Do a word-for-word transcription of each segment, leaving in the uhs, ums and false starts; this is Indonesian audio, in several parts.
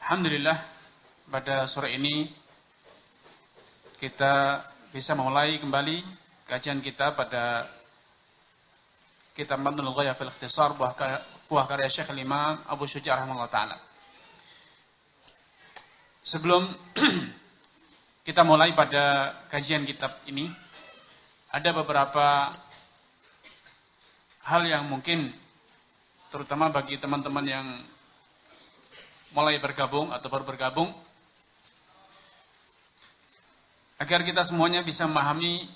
Alhamdulillah, pada sore ini kita bisa mulai kembali kajian kita pada kitab Matnul Ghayah fil Ikhtisar, buah karya Syekh Imam Abu Syuja' rahimahullah ta'ala. Sebelum kita mulai pada kajian kitab ini, ada beberapa hal yang mungkin terutama bagi teman-teman yang mulai bergabung atau baru bergabung, agar kita semuanya bisa memahami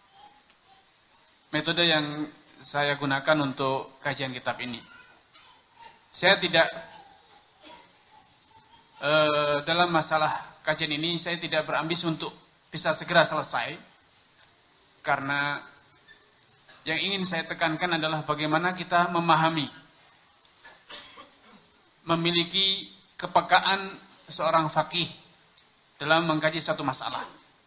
metode yang saya gunakan untuk kajian kitab ini. Saya tidak eh, dalam masalah kajian ini saya tidak berambisi untuk bisa segera selesai, karena yang ingin saya tekankan adalah bagaimana kita memahami, memiliki kepekaan seorang faqih dalam mengkaji satu masalah.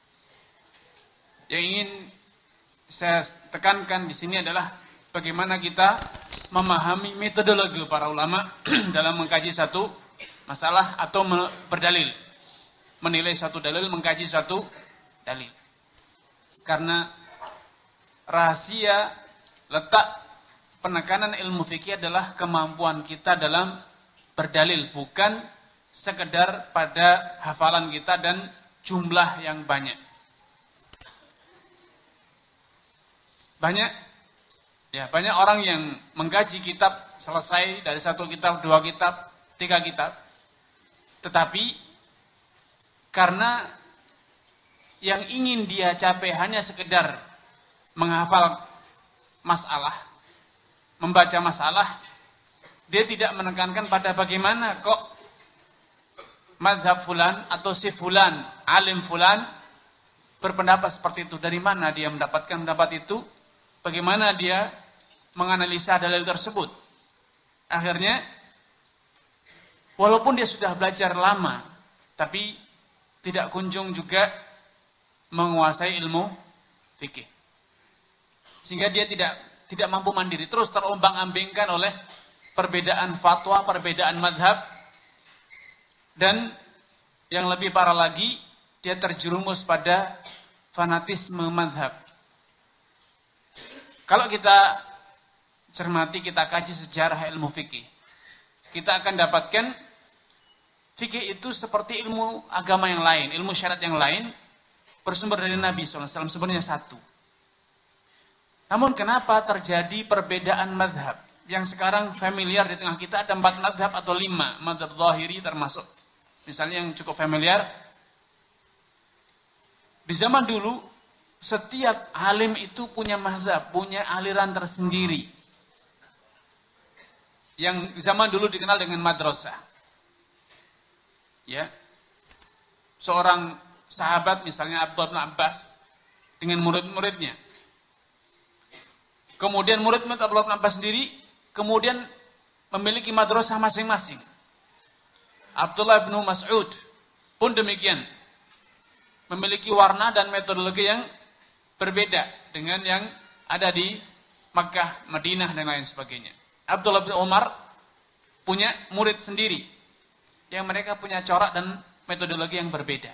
Yang ingin saya tekankan di sini adalah bagaimana kita memahami metodologi para ulama dalam mengkaji satu masalah atau berdalil, menilai satu dalil, mengkaji satu dalil. Karena rahasia letak penekanan ilmu fikih adalah kemampuan kita dalam berdalil, bukan sekedar pada hafalan kita dan jumlah yang banyak. Banyak ya, banyak orang yang mengkaji kitab selesai dari satu kitab, dua kitab, tiga kitab. Tetapi karena yang ingin dia capai hanya sekedar menghafal masalah, membaca masalah, dia tidak menekankan pada bagaimana kok madhab fulan atau si fulan, alim fulan berpendapat seperti itu. Dari mana dia mendapatkan pendapat itu? Bagaimana dia menganalisa dalil tersebut? Akhirnya, walaupun dia sudah belajar lama, tapi tidak kunjung juga menguasai ilmu fikih. Sehingga dia tidak tidak mampu mandiri, terus terombang-ambingkan oleh perbedaan fatwa, perbedaan madhab, dan yang lebih parah lagi, dia terjerumus pada fanatisme madhab. Kalau kita cermati, kita kaji sejarah ilmu fikih, kita akan dapatkan fikih itu seperti ilmu agama yang lain, ilmu syariat yang lain, bersumber dari Nabi shallallahu alaihi wasallam, sebenarnya satu. Namun kenapa terjadi perbedaan madhab? Yang sekarang familiar di tengah kita ada empat madhab atau lima. Madhab zahiri termasuk. Misalnya yang cukup familiar. Di zaman dulu, setiap alim itu punya madhab, punya aliran tersendiri. Yang zaman dulu dikenal dengan madrasah. Ya. Seorang sahabat misalnya Abdullah bin Abbas dengan murid-muridnya. Kemudian murid-murid Abdullah bin Abbas sendiri kemudian memiliki madrasah masing-masing. Abdullah bin Mas'ud pun demikian. Memiliki warna dan metodologi yang berbeda dengan yang ada di Makkah, Madinah, dan lain sebagainya. Abdullah bin Umar punya murid sendiri, yang mereka punya corak dan metodologi yang berbeda.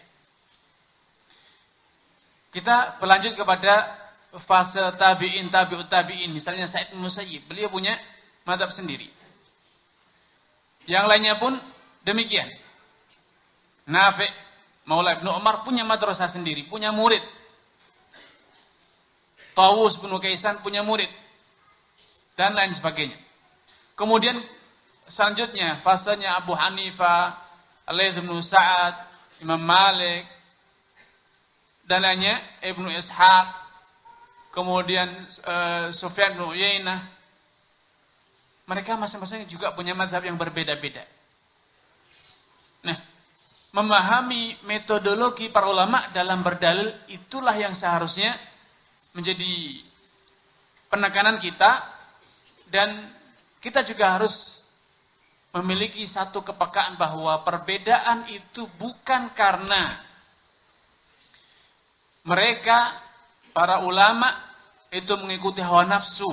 Kita berlanjut kepada fase tabi'in, tabi'ut tabi'in. Misalnya Sa'id bin Musayyib, beliau punya madhab sendiri. Yang lainnya pun demikian. Nafi' Maula Ibnu Umar punya madrasah sendiri, punya murid. Tawus bin Kaisan punya murid, dan lain sebagainya. Kemudian selanjutnya fasenya Abu Hanifah, Al-Laits bin Sa'ad, Imam Malik, dan lainnya, Ibnu Ishaq, kemudian uh, Sufyan bin Uyainah. Mereka masing-masing juga punya mazhab yang berbeda-beda. Nah, memahami metodologi para ulama dalam berdalil, itulah yang seharusnya menjadi penekanan kita, dan kita juga harus memiliki satu kepekaan bahwa perbedaan itu bukan karena mereka, para ulama, itu mengikuti hawa nafsu,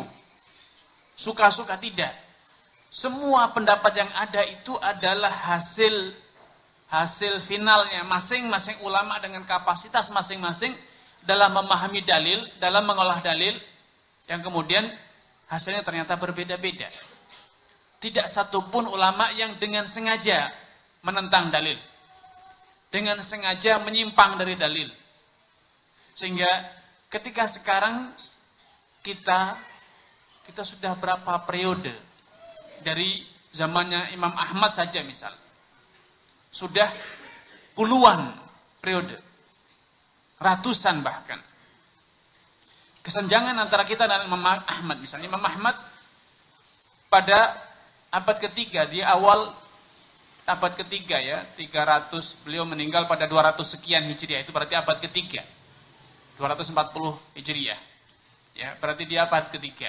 suka-suka, tidak. Semua pendapat yang ada itu adalah hasil hasil finalnya masing-masing ulama dengan kapasitas masing-masing dalam memahami dalil, dalam mengolah dalil, yang kemudian hasilnya ternyata berbeda-beda. Tidak satupun ulama yang dengan sengaja menentang dalil, dengan sengaja menyimpang dari dalil. Sehingga ketika sekarang kita kita sudah berapa periode dari zamannya Imam Ahmad saja misal, sudah puluhan periode, ratusan bahkan. Kesenjangan antara kita dan Imam Ahmad, misalnya Imam Ahmad pada abad ketiga, di awal abad ketiga ya, tiga ratus, beliau meninggal pada dua ratus sekian Hijriah, itu berarti abad ketiga, dua ratus empat puluh Hijriah, ya, berarti di abad ketiga.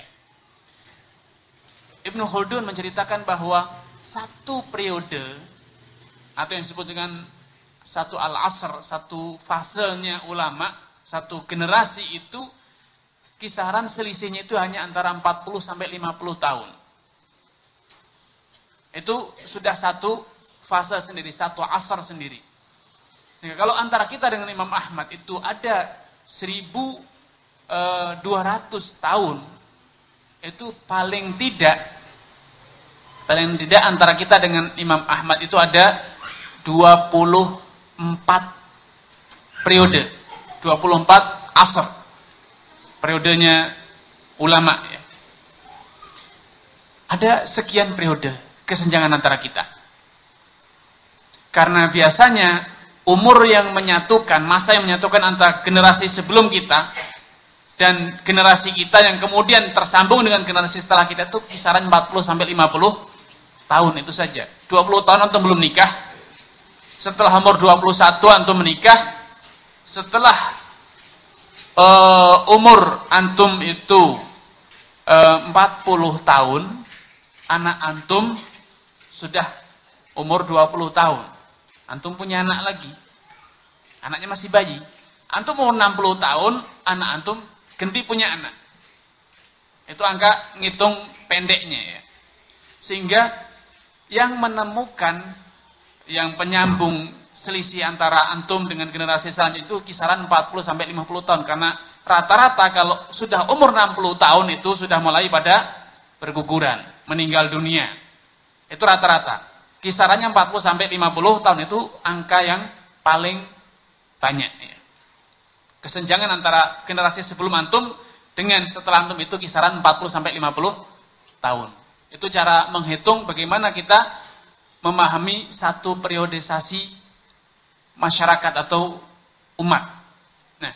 Ibnu Khaldun menceritakan bahwa satu periode atau yang disebut dengan satu al-asr, satu fasenya ulama, satu generasi itu kisaran selisihnya itu hanya antara empat puluh sampai lima puluh tahun. Itu sudah satu fase sendiri, satu asr sendiri. Nah, kalau antara kita dengan Imam Ahmad itu ada seribu dua ratus tahun, itu paling tidak paling tidak antara kita dengan Imam Ahmad itu ada dua puluh empat periode, dua puluh empat asr periodenya ulama ya. Ada sekian periode kesenjangan antara kita. Karena biasanya umur yang menyatukan, masa yang menyatukan antara generasi sebelum kita dan generasi kita yang kemudian tersambung dengan generasi setelah kita itu kisaran empat puluh sampai lima puluh tahun itu saja. dua puluh tahun antum belum nikah. Setelah umur dua puluh satu antum menikah. Setelah uh, umur antum itu uh, empat puluh tahun, anak antum sudah umur dua puluh tahun. Antum punya anak lagi. Anaknya masih bayi. Antum umur enam puluh tahun, anak antum ganti punya anak. Itu angka ngitung pendeknya ya. Sehingga yang menemukan, yang penyambung selisih antara antum dengan generasi selanjutnya itu kisaran empat puluh sampai lima puluh tahun. Karena rata-rata kalau sudah umur enam puluh tahun itu sudah mulai pada berguguran, meninggal dunia. Itu rata-rata. Kisarannya empat puluh sampai lima puluh tahun itu angka yang paling banyak ya. Kesenjangan antara generasi sebelum antum dengan setelah antum itu kisaran empat puluh sampai lima puluh tahun. Itu cara menghitung bagaimana kita memahami satu periodisasi masyarakat atau umat. Nah,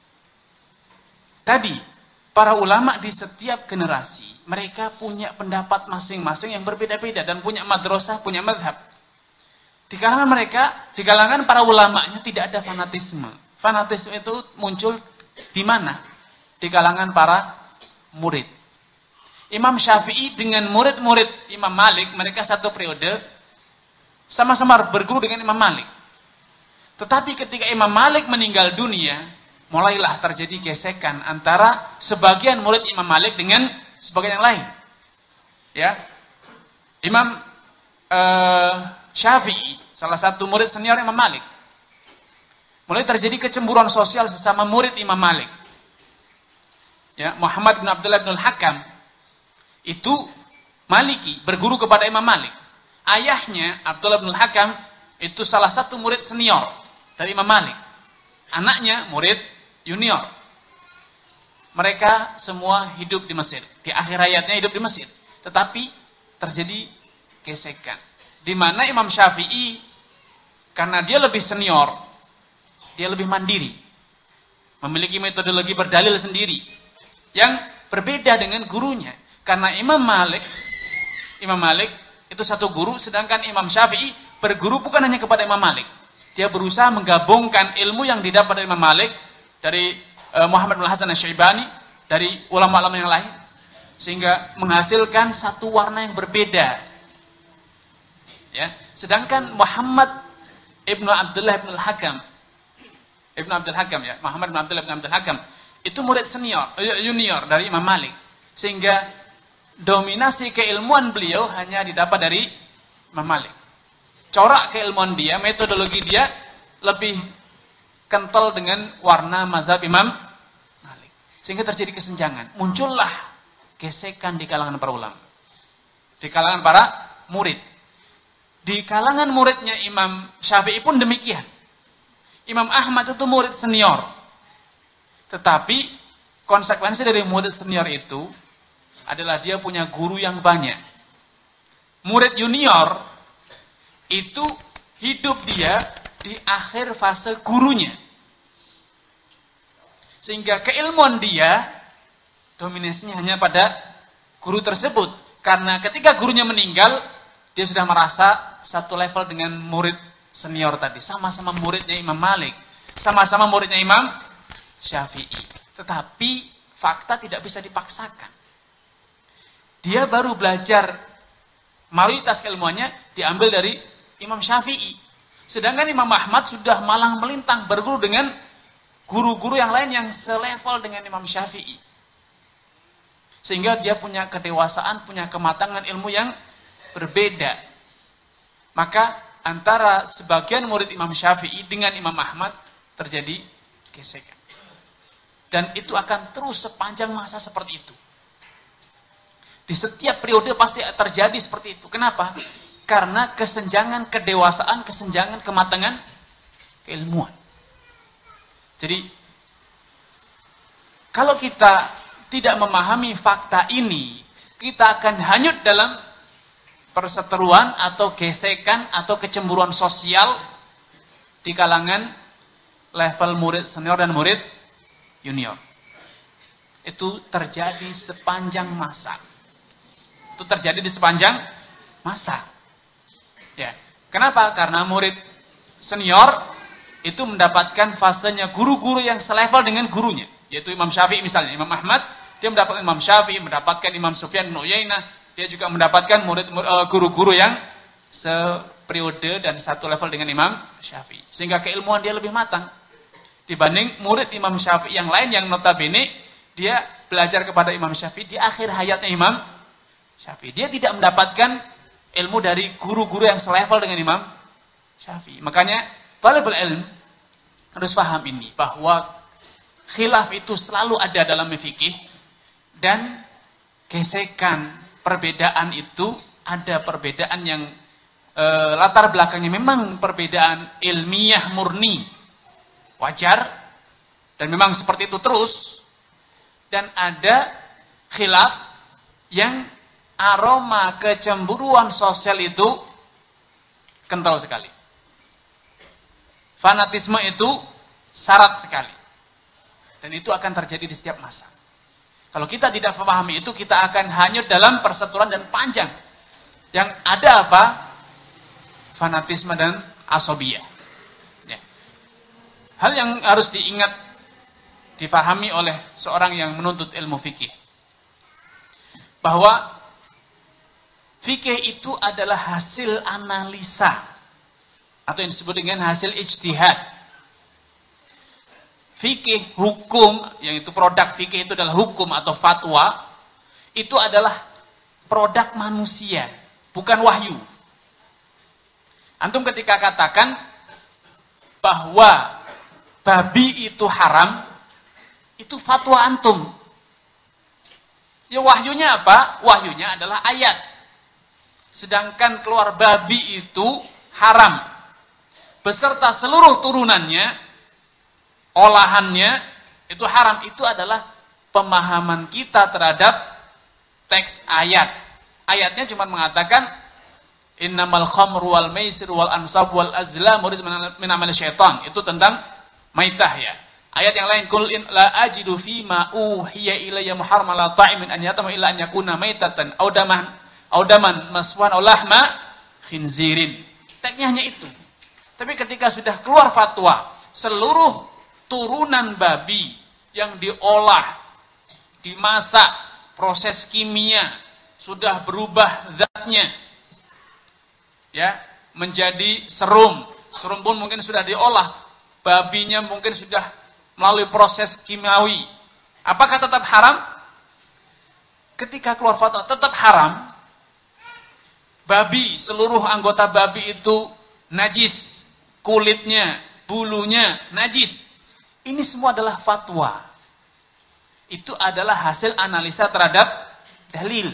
tadi para ulama di setiap generasi mereka punya pendapat masing-masing yang berbeda-beda dan punya madrasah, punya madhab. Di kalangan mereka, di kalangan para ulamanya tidak ada fanatisme. Fanatisme itu muncul di mana? Di kalangan para murid. Imam Syafi'i dengan murid-murid Imam Malik, mereka satu periode sama-sama berguru dengan Imam Malik. Tetapi ketika Imam Malik meninggal dunia, mulailah terjadi gesekan antara sebagian murid Imam Malik dengan sebagian yang lain. Ya. Imam uh, Syafi'i, salah satu murid senior Imam Malik. Mulai terjadi kecemburuan sosial sesama murid Imam Malik. Ya, Muhammad bin Abdullah bin Al-Hakam itu Maliki, berguru kepada Imam Malik. Ayahnya Abdullah bin Al-Hakam itu salah satu murid senior dari Imam Malik. Anaknya murid junior. Mereka semua hidup di Mesir. Di akhir hayatnya hidup di Mesir. Tetapi terjadi gesekan. Di mana Imam Syafi'i karena dia lebih senior, dia lebih mandiri. Memiliki metodologi berdalil sendiri yang berbeda dengan gurunya. Karena Imam Malik, Imam Malik itu satu guru, sedangkan Imam Syafi'i berguru bukan hanya kepada Imam Malik. Dia berusaha menggabungkan ilmu yang didapat dari Imam Malik, dari uh, Muhammad bin Hasan Asy-Syaibani, dari ulama-ulama yang lain, sehingga menghasilkan satu warna yang berbeda. Ya, sedangkan Muhammad ibnu Abdullah bin Al-Hakam, ibnu Abdul Hakam ya, Muhammad bin Abdullah bin Abdul Hakam, itu murid senior, junior dari Imam Malik, sehingga dominasi keilmuan beliau hanya didapat dari Imam Malik. corak keilmuan dia, metodologi dia lebih kental dengan warna mazhab Imam Malik. Sehingga terjadi kesenjangan. Muncullah gesekan di kalangan para ulama. Di kalangan para murid. Di kalangan muridnya Imam Syafi'i pun demikian. Imam Ahmad itu murid senior. Tetapi konsekuensi dari murid senior itu adalah dia punya guru yang banyak. Murid junior itu hidup dia di akhir fase gurunya. Sehingga keilmuan dia dominasinya hanya pada guru tersebut. Karena ketika gurunya meninggal, dia sudah merasa satu level dengan murid senior tadi. Sama-sama muridnya Imam Malik. Sama-sama muridnya Imam Syafi'i. Tetapi fakta tidak bisa dipaksakan. Dia baru belajar, mayoritas keilmuannya diambil dari Imam Syafi'i. Sedangkan Imam Ahmad sudah malang melintang berguru dengan guru-guru yang lain yang selevel dengan Imam Syafi'i. Sehingga dia punya kedewasaan, punya kematangan ilmu yang berbeda. Maka antara sebagian murid Imam Syafi'i dengan Imam Ahmad terjadi gesekan. Dan itu akan terus sepanjang masa seperti itu. Di setiap periode pasti terjadi seperti itu. Kenapa? Karena kesenjangan kedewasaan, kesenjangan kematangan keilmuan. Jadi, kalau kita tidak memahami fakta ini, kita akan hanyut dalam perseteruan atau gesekan atau kecemburuan sosial di kalangan level murid senior dan murid junior. Itu terjadi sepanjang masa. Itu terjadi di sepanjang masa. Ya. Kenapa? Karena murid senior itu mendapatkan fasenya guru-guru yang selevel dengan gurunya, yaitu Imam Syafi'i misalnya. Imam Ahmad, dia mendapatkan Imam Syafi'i, mendapatkan Imam Sufyan bin Uyainah, dia juga mendapatkan murid guru-guru yang seperiode dan satu level dengan Imam Syafi'i. Sehingga keilmuan dia lebih matang dibanding murid Imam Syafi'i yang lain yang notabene dia belajar kepada Imam Syafi'i di akhir hayatnya Imam Syafi'i. Dia tidak mendapatkan ilmu dari guru-guru yang selevel dengan Imam Syafi'i. Makanya talibul ilm harus paham ini, bahwa khilaf itu selalu ada dalam fikih, dan gesekan perbedaan itu ada perbedaan yang e, latar belakangnya memang perbedaan ilmiah murni, wajar, dan memang seperti itu terus. Dan ada khilaf yang aroma kecemburuan sosial itu kental sekali. Fanatisme itu syarat sekali. Dan itu akan terjadi di setiap masa. Kalau kita tidak memahami itu, kita akan hanyut dalam perseteruan dan panjang. Yang ada apa? Fanatisme dan asobiyah. Ya. Hal yang harus diingat, difahami oleh seorang yang menuntut ilmu fikih, bahwa fikih itu adalah hasil analisa, atau yang disebut dengan hasil ijtihad. Fikih, hukum, yang itu produk fikih itu adalah hukum atau fatwa, itu adalah produk manusia, bukan wahyu. Antum ketika katakan bahwa babi itu haram, itu fatwa antum. Ya wahyunya apa? Wahyunya adalah ayat. Sedangkan keluar babi itu haram beserta seluruh turunannya, olahannya itu haram. Itu adalah pemahaman kita terhadap teks ayat. Ayatnya cuma mengatakan innamal khamru wal maisir wal ansab wal azlam rizqun min amali syaitan. Itu tentang maitah ya. Ayat yang lain, qul in la ajidu fi ma uhiya ilayya muharraman la ta'imin an yatama illa an yakuna maitatan aw daman aw daman maswan aw lahma khinzirin. Teksnya hanya itu. Tapi ketika sudah keluar fatwa, seluruh turunan babi yang diolah, dimasak, proses kimia, sudah berubah zatnya, ya, menjadi serum. Serum pun mungkin sudah diolah, babinya mungkin sudah melalui proses kimiawi. Apakah tetap haram? Ketika keluar fatwa tetap haram. Babi, seluruh anggota babi itu najis, kulitnya, bulunya najis. Ini semua adalah fatwa. Itu adalah hasil analisa terhadap dalil.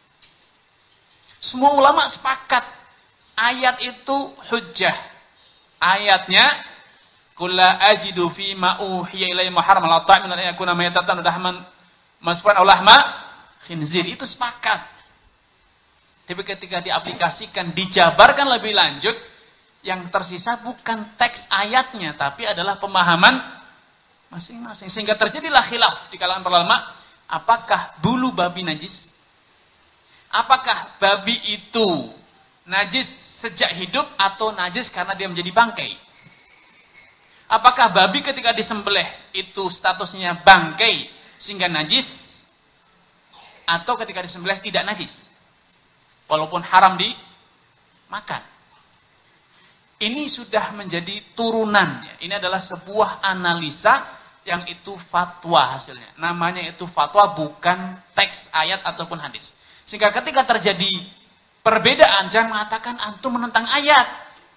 Semua ulama sepakat ayat itu hujjah. Ayatnya qul la ajidu fi ma uhiya ilayya muharram la ta'min an yakuna maytatan dahman masfan aw lahma khinzir. Itu sepakat. Tapi ketika diaplikasikan, dijabarkan lebih lanjut, yang tersisa bukan teks ayatnya, tapi adalah pemahaman masing-masing. Sehingga terjadilah khilaf di kalangan para ulama, apakah bulu babi najis? Apakah babi itu najis sejak hidup atau najis karena dia menjadi bangkai? Apakah babi ketika disembelih itu statusnya bangkai sehingga najis? Atau ketika disembelih tidak najis? Walaupun haram dimakan. Ini sudah menjadi turunan. Ini adalah sebuah analisa yang itu fatwa hasilnya. Namanya itu fatwa, bukan teks ayat ataupun hadis. Sehingga ketika terjadi perbedaan, jangan mengatakan antum menentang ayat.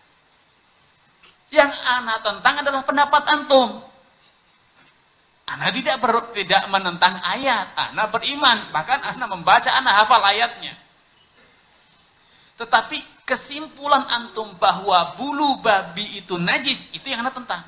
Yang ana tentang adalah pendapat antum. Ana tidak ber, tidak menentang ayat. Ana beriman. Bahkan ana membaca, ana hafal ayatnya. Tetapi kesimpulan antum bahwa bulu babi itu najis, itu yang ana tentang.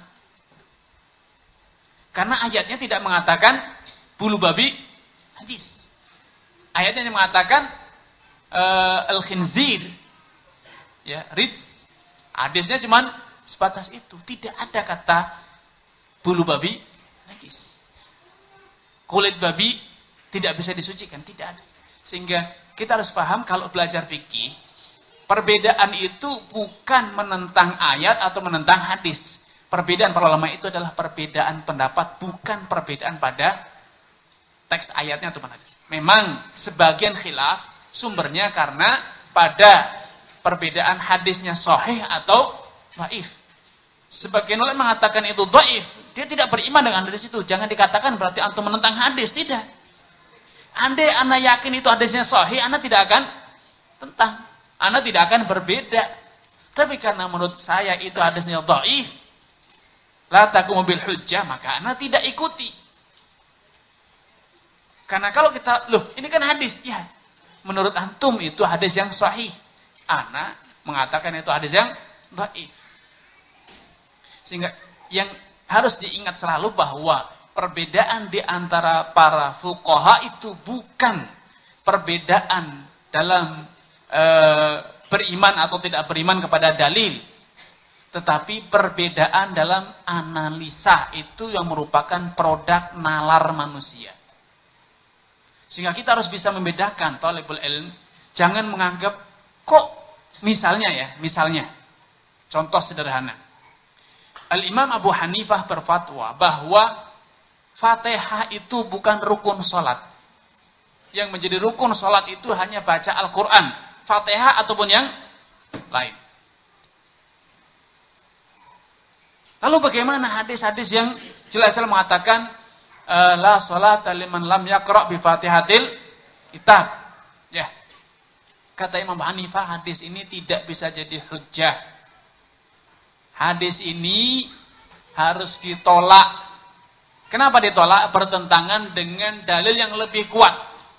Karena ayatnya tidak mengatakan bulu babi najis. Ayatnya yang mengatakan uh, al-khinzir, ya, rijs. Hadisnya cuma sebatas itu. Tidak ada kata bulu babi najis. Kulit babi tidak bisa disucikan, tidak ada. Sehingga kita harus paham kalau belajar fikih, perbedaan itu bukan menentang ayat atau menentang hadis. Perbedaan para ulama itu adalah perbedaan pendapat, bukan perbedaan pada teks ayatnya atau hadis. Memang sebagian khilaf sumbernya karena pada perbedaan hadisnya sahih atau dhaif. Sebagian ulama mengatakan itu dhaif, dia tidak beriman dengan hadis itu. Jangan dikatakan berarti antum menentang hadis, tidak. Andai ana yakin itu hadisnya sahih, ana tidak akan tentang. Ana tidak akan berbeda. Tapi karena menurut saya itu hadisnya dhaif, la taqumu bil hujjah, maka ana tidak ikuti. Karena kalau kita, loh, ini kan hadis, ya. Menurut antum itu hadis yang sahih. Ana mengatakan itu hadis yang dhaif. Sehingga yang harus diingat selalu bahwa perbedaan di antara para fuqaha itu bukan perbedaan dalam e, beriman atau tidak beriman kepada dalil, tetapi perbedaan dalam analisa, itu yang merupakan produk nalar manusia. Sehingga kita harus bisa membedakan, thalibul ilm, jangan menganggap kok misalnya ya, misalnya contoh sederhana. Al-Imam Abu Hanifah berfatwa bahwa Fatihah itu bukan rukun salat. Yang menjadi rukun salat itu hanya baca Al-Qur'an, Fatihah ataupun yang lain. Lalu bagaimana hadis-hadis yang jelas-jelas mengatakan la sholata liman lam yaqra' bi Fatihatil kitab? Ya. Kata Imam Hanifah, hadis ini tidak bisa jadi hujjah. Hadis ini harus ditolak. Kenapa ditolak? Bertentangan dengan dalil yang lebih kuat,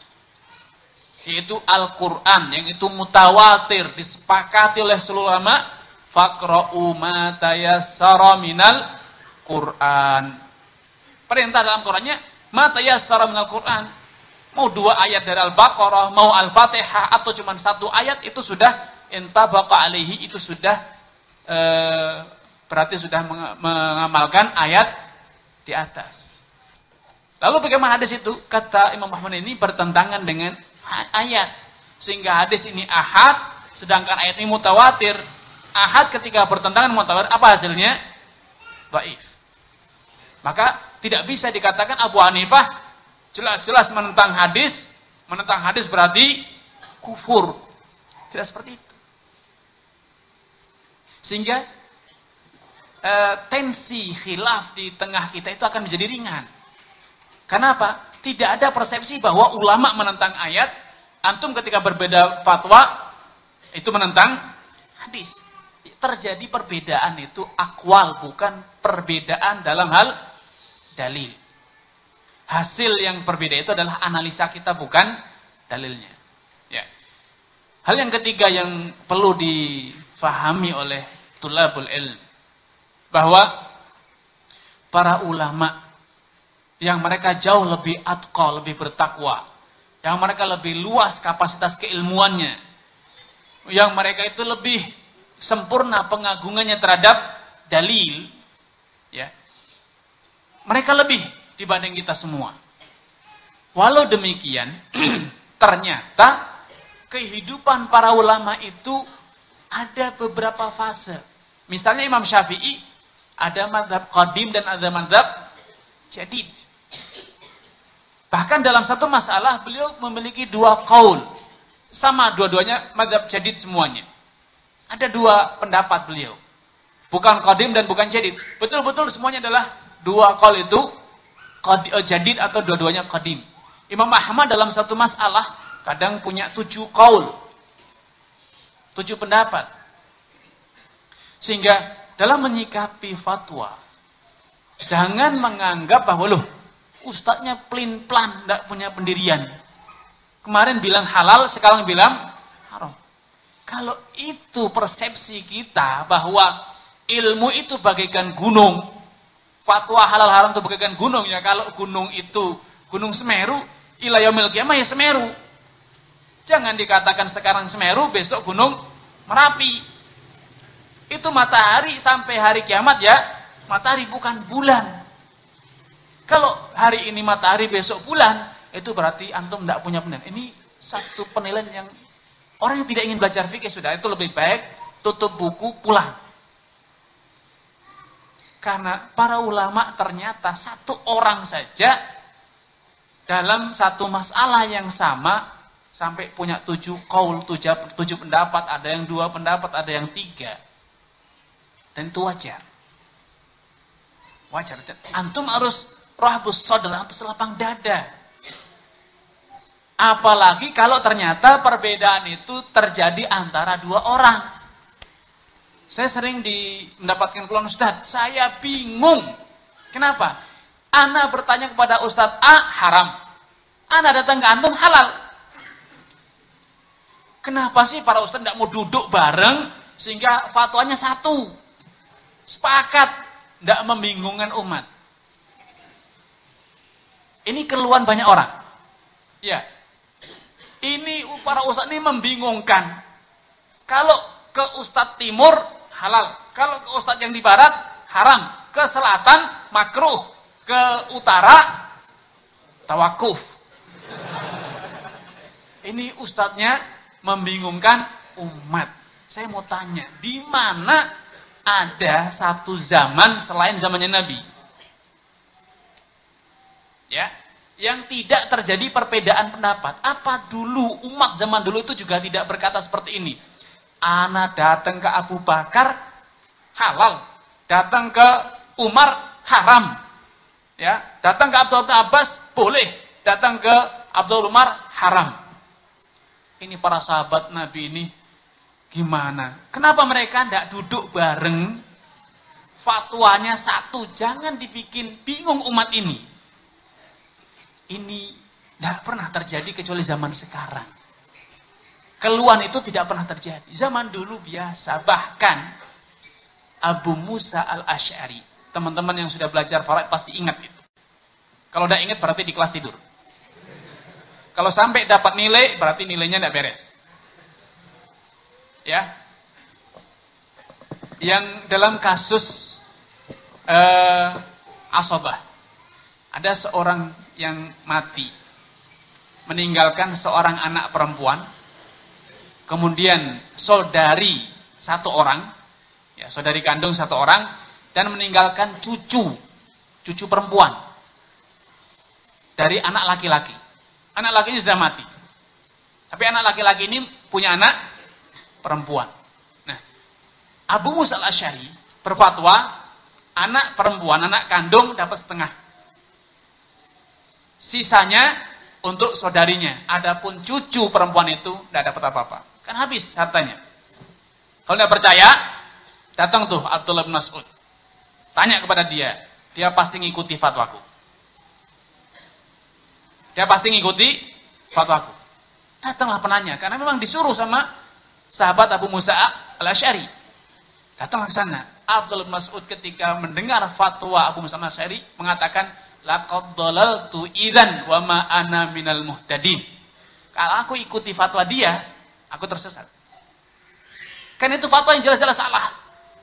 yaitu Al-Quran, yang itu mutawatir, disepakati oleh seluruh ulama. Faqra'u ma tayassara minal Quran. Perintah dalam Qurannya ma tayassara minal Quran. Mau dua ayat dari Al-Baqarah, mau Al-Fatihah, atau cuma satu ayat, itu sudah intabaqa alaihi, itu sudah e, berarti sudah mengamalkan ayat di atas. Lalu bagaimana hadis itu? Kata Imam Ahmad, ini bertentangan dengan ayat. Sehingga hadis ini ahad, sedangkan ayat ini mutawatir. Ahad ketika bertentangan mutawatir, apa hasilnya? Dhaif. Maka tidak bisa dikatakan Abu Hanifah jelas-jelas menentang hadis. Menentang hadis berarti kufur. Tidak seperti itu. Sehingga e, tensi khilaf di tengah kita itu akan menjadi ringan. Kenapa? Tidak ada persepsi bahwa ulama menentang ayat, antum ketika berbeda fatwa itu menentang hadis. terjadi perbedaan itu akwal, bukan perbedaan dalam hal dalil. Hasil yang berbeda itu adalah analisa kita, bukan dalilnya. Ya. Hal yang ketiga yang perlu difahami oleh tulabul ilm, bahwa para ulama yang mereka jauh lebih atqa, lebih bertakwa, yang mereka lebih luas kapasitas keilmuannya, yang mereka itu lebih sempurna pengagungannya terhadap dalil, ya, mereka lebih dibanding kita semua. Walau demikian, ternyata kehidupan para ulama itu ada beberapa fase. Misalnya Imam Syafi'i ada mazhab qadim dan ada mazhab jadid. Bahkan dalam satu masalah beliau memiliki dua qaul. Sama dua-duanya mazhab jadid semuanya. Ada dua pendapat beliau. Bukan qadim dan bukan jadid. Betul-betul semuanya adalah dua qaul itu jadid atau dua-duanya qadim. Imam Ahmad dalam satu masalah kadang punya tujuh qaul. Tujuh pendapat. Sehingga dalam menyikapi fatwa, jangan menganggap bahwa loh, ustadznya plin-plan, tidak punya pendirian. Kemarin bilang halal, sekarang bilang haram. Kalau itu persepsi kita bahwa ilmu itu bagaikan gunung, fatwa halal haram itu bagaikan gunung, ya kalau gunung itu gunung Semeru, ila yaumil qiyamah ya Semeru. Jangan dikatakan sekarang Semeru, besok gunung Merapi. Itu matahari sampai hari kiamat ya, matahari bukan bulan. Kalau hari ini matahari, besok bulan, itu berarti antum tidak punya penilaian. Ini satu penilaian yang orang yang tidak ingin belajar fikih sudah, itu lebih baik tutup buku, pulang. Karena para ulama ternyata satu orang saja dalam satu masalah yang sama sampai punya tujuh qaul, tujuh, tujuh pendapat, ada yang dua pendapat, ada yang tiga. Dan itu wajar. Wajar. Antum harus rahbus sadr, antum selapang dada. Apalagi kalau ternyata perbedaan itu terjadi antara dua orang. Saya sering di, mendapatkan keluhan, Ustaz, saya bingung. Kenapa? Ana bertanya kepada Ustaz A, haram. Ana datang ke antum, halal. Kenapa sih para Ustaz tidak mau duduk bareng sehingga fatwanya satu? Sepakat, tidak membingungkan umat. Ini keluhan banyak orang. Ya. Ini para ustaz ini membingungkan. Kalau ke ustaz timur halal, kalau ke ustaz yang di barat haram, ke selatan makruh, ke utara tawakuf. Ini ustaznya membingungkan umat. Saya mau tanya, di mana ada satu zaman selain zamannya Nabi, ya, yang tidak terjadi perbedaan pendapat? Apa dulu umat zaman dulu itu juga tidak berkata seperti ini? Ana datang ke Abu Bakar halal, datang ke Umar haram, ya, datang ke Abdul Abbas boleh, datang ke Abdul Umar haram. Ini para sahabat Nabi ini gimana? Kenapa mereka tidak duduk bareng? Fatwanya satu, jangan dibikin bingung umat ini. Ini tidak pernah terjadi kecuali zaman sekarang. Keluhan itu tidak pernah terjadi. Zaman dulu biasa. Bahkan Abu Musa al-Asy'ari, teman-teman yang sudah belajar faraid pasti ingat itu. Kalau tidak ingat berarti di kelas tidur. Kalau sampai dapat nilai berarti nilainya tidak beres. Ya, yang dalam kasus uh, asobah, ada seorang yang mati, meninggalkan seorang anak perempuan, kemudian saudari satu orang, ya, saudari kandung satu orang, dan meninggalkan cucu, cucu perempuan dari anak laki-laki. Anak lakinya sudah mati, tapi anak laki-laki ini punya anak perempuan. Nah, Abu Musa al-Asy'ari berfatwa anak perempuan, anak kandung dapat setengah. Sisanya untuk saudarinya. Adapun cucu perempuan itu tidak dapat apa-apa. Kan habis hartanya. Kalau tidak percaya, Datang tuh Abdullah bin Mas'ud. Tanya kepada dia. Dia pasti ngikuti fatwaku. Dia pasti ngikuti fatwaku. Datanglah penanya. Karena memang disuruh sama sahabat Abu Musa al-Asy'ari. Datanglah ke sana. Abdullah bin Mas'ud ketika mendengar fatwa Abu Musa al-Asy'ari mengatakan, laqad dhalaltu idzan wa ma ana minal muhtadin. Kalau aku ikuti fatwa dia, aku tersesat. Kan itu fatwa yang jelas-jelas salah.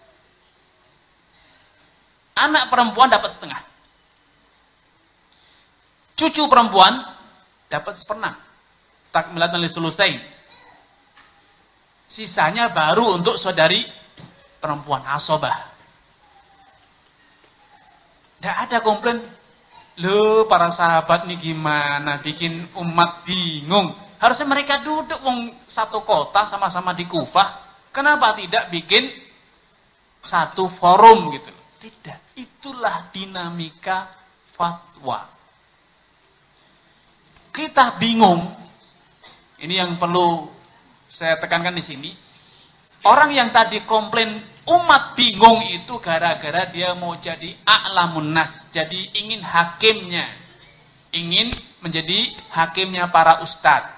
Anak perempuan dapat setengah. Cucu perempuan dapat seperempat. Takmilatan litsulusain. Sisanya baru untuk saudari perempuan asobah. Tidak ada komplain. Loh, para sahabat nih gimana bikin umat bingung. Harusnya mereka duduk wong satu kota sama-sama di Kufah. Kenapa tidak bikin satu forum gitu? Tidak. Itulah dinamika fatwa. Kita bingung. Ini yang perlu saya tekankan di sini. Orang yang tadi komplain umat bingung itu gara-gara dia mau jadi a'lamun nas. Jadi ingin hakimnya. Ingin menjadi hakimnya para ustadz.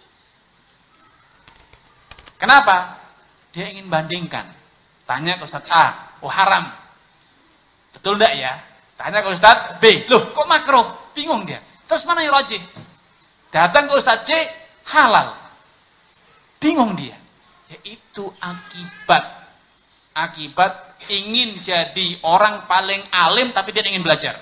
Kenapa? Dia ingin bandingkan. Tanya ke Ustadz A. Oh haram. Betul enggak ya? Tanya ke Ustadz B. Loh kok makruh? Bingung dia. Terus mana yang rajih? Datang ke Ustadz C. Halal. Bingung dia. Yaitu akibat. Akibat ingin jadi orang paling alim tapi dia ingin belajar.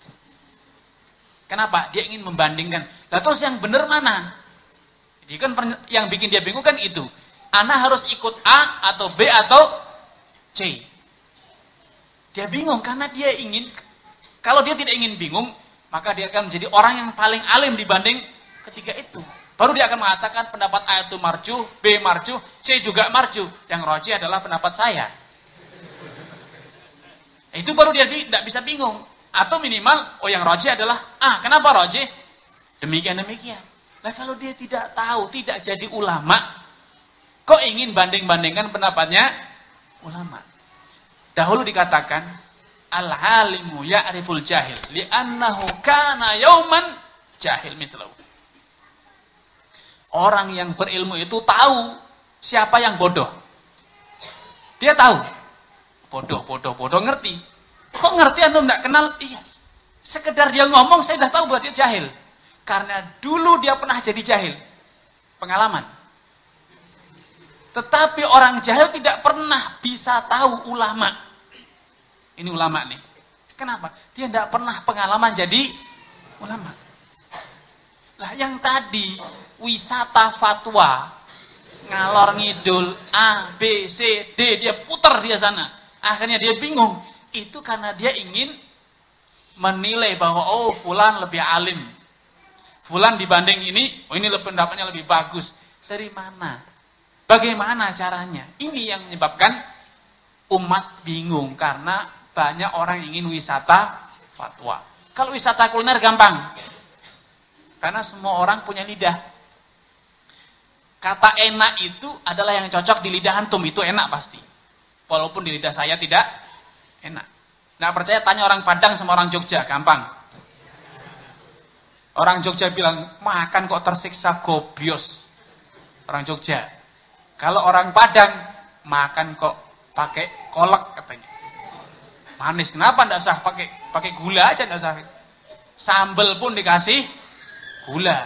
Kenapa? Dia ingin membandingkan. Lah terus yang benar mana? Jadi kan yang bikin dia bingung kan itu. Ana harus ikut A atau B atau C. Dia bingung karena dia ingin, kalau dia tidak ingin bingung, maka dia akan menjadi orang yang paling alim dibanding ketiga itu. Baru dia akan mengatakan pendapat A itu marjuh, B marjuh, C juga marjuh. Yang rajih adalah pendapat saya. Itu baru dia tidak bisa bingung. Atau minimal, oh yang rajih adalah A. Kenapa rajih? Demikian-demikian. Nah kalau dia tidak tahu, tidak jadi ulama, kok ingin banding-bandingkan pendapatnya ulama? Dahulu dikatakan al-alimu ya'riful jahil li'annahu kana yauman jahil mitlahu. Orang yang berilmu itu tahu siapa yang bodoh. Dia tahu. Bodoh, bodoh, bodoh ngerti. Kok ngerti antum enggak kenal? Iya. Sekedar dia ngomong saya sudah tahu bahwa dia jahil. Karena dulu dia pernah jadi jahil. Pengalaman. Tetapi orang jahil tidak pernah bisa tahu ulama. Ini ulama nih. Kenapa? Dia tidak pernah pengalaman jadi ulama. Lah yang tadi wisata fatwa, ngalor ngidul A, B, C, D, dia putar dia sana. Akhirnya dia bingung. Itu karena dia ingin menilai bahwa oh fulan lebih alim. Fulan dibanding ini, oh ini pendapatnya lebih bagus. Dari mana? Bagaimana caranya? Ini yang menyebabkan umat bingung karena banyak orang yang ingin wisata fatwa. Kalau wisata kuliner gampang. Karena semua orang punya lidah. Kata enak itu adalah yang cocok di lidah antum, itu enak pasti. Walaupun di lidah saya tidak enak. Nggak percaya tanya orang Padang sama orang Jogja, gampang. Orang Jogja bilang, makan kok tersiksa gobios. Orang Jogja. Kalau orang Padang, makan kok pakai kolak katanya. Manis, kenapa enggak usah pakai pakai gula aja, enggak usah. Sambal pun dikasih gula.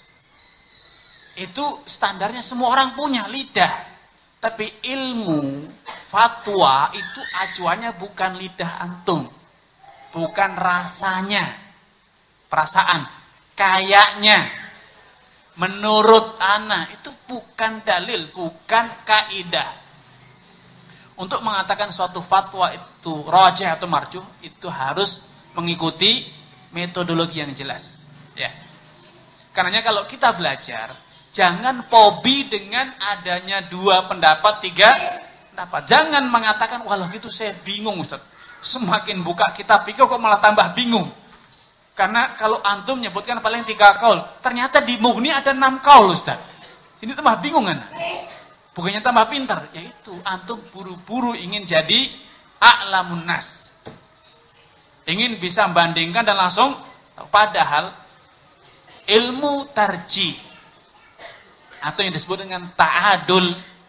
Itu standarnya semua orang punya lidah. Tapi ilmu fatwa itu acuannya bukan lidah antum. Bukan rasanya. Perasaan. Kayaknya. Menurut ana. Itu bukan dalil. Bukan kaidah. Untuk mengatakan suatu fatwa itu rajih atau marjuh, itu harus mengikuti metodologi yang jelas. Ya. Karenanya kalau kita belajar, jangan fobi dengan adanya dua pendapat, tiga pendapat. Jangan mengatakan, walau gitu saya bingung Ustaz. Semakin buka kitab fikih kok malah tambah bingung. Karena kalau antum menyebutkan paling tiga kaul, ternyata di Mughni ada enam kaul Ustaz. Ini tambah bingung kan? Bukannya tambah pintar, yaitu antum buru-buru ingin jadi a'lamun nas. Ingin bisa membandingkan dan langsung, padahal ilmu tarjih atau yang disebut dengan ta'adul,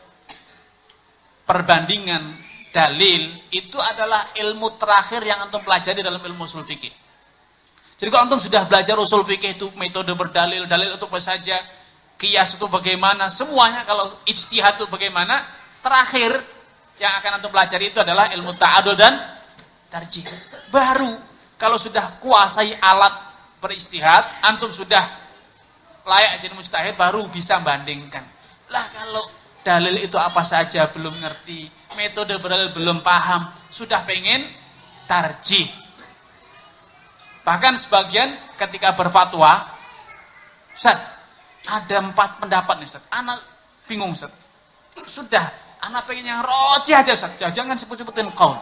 perbandingan dalil, itu adalah ilmu terakhir yang antum pelajari dalam ilmu usul fikih. Jadi kalau antum sudah belajar usul fikih itu metode berdalil, dalil itu apa saja, qiyas itu bagaimana, semuanya kalau ijtihad itu bagaimana, terakhir yang akan antum pelajari itu adalah ilmu ta'adul dan tarjih. Baru kalau sudah kuasai alat berijtihad, antum sudah layak jadi mujtahid, baru bisa bandingkan. Lah kalau dalil itu apa saja belum ngerti, metode berdalil belum paham, sudah pengen tarjih. Bahkan sebagian ketika berfatwa, Ustaz, ada empat pendapat nih Ustaz, anak bingung Ustaz. Sudah, anak pengen yang rojih aja Ustaz, jangan sebut-sebutin qaul.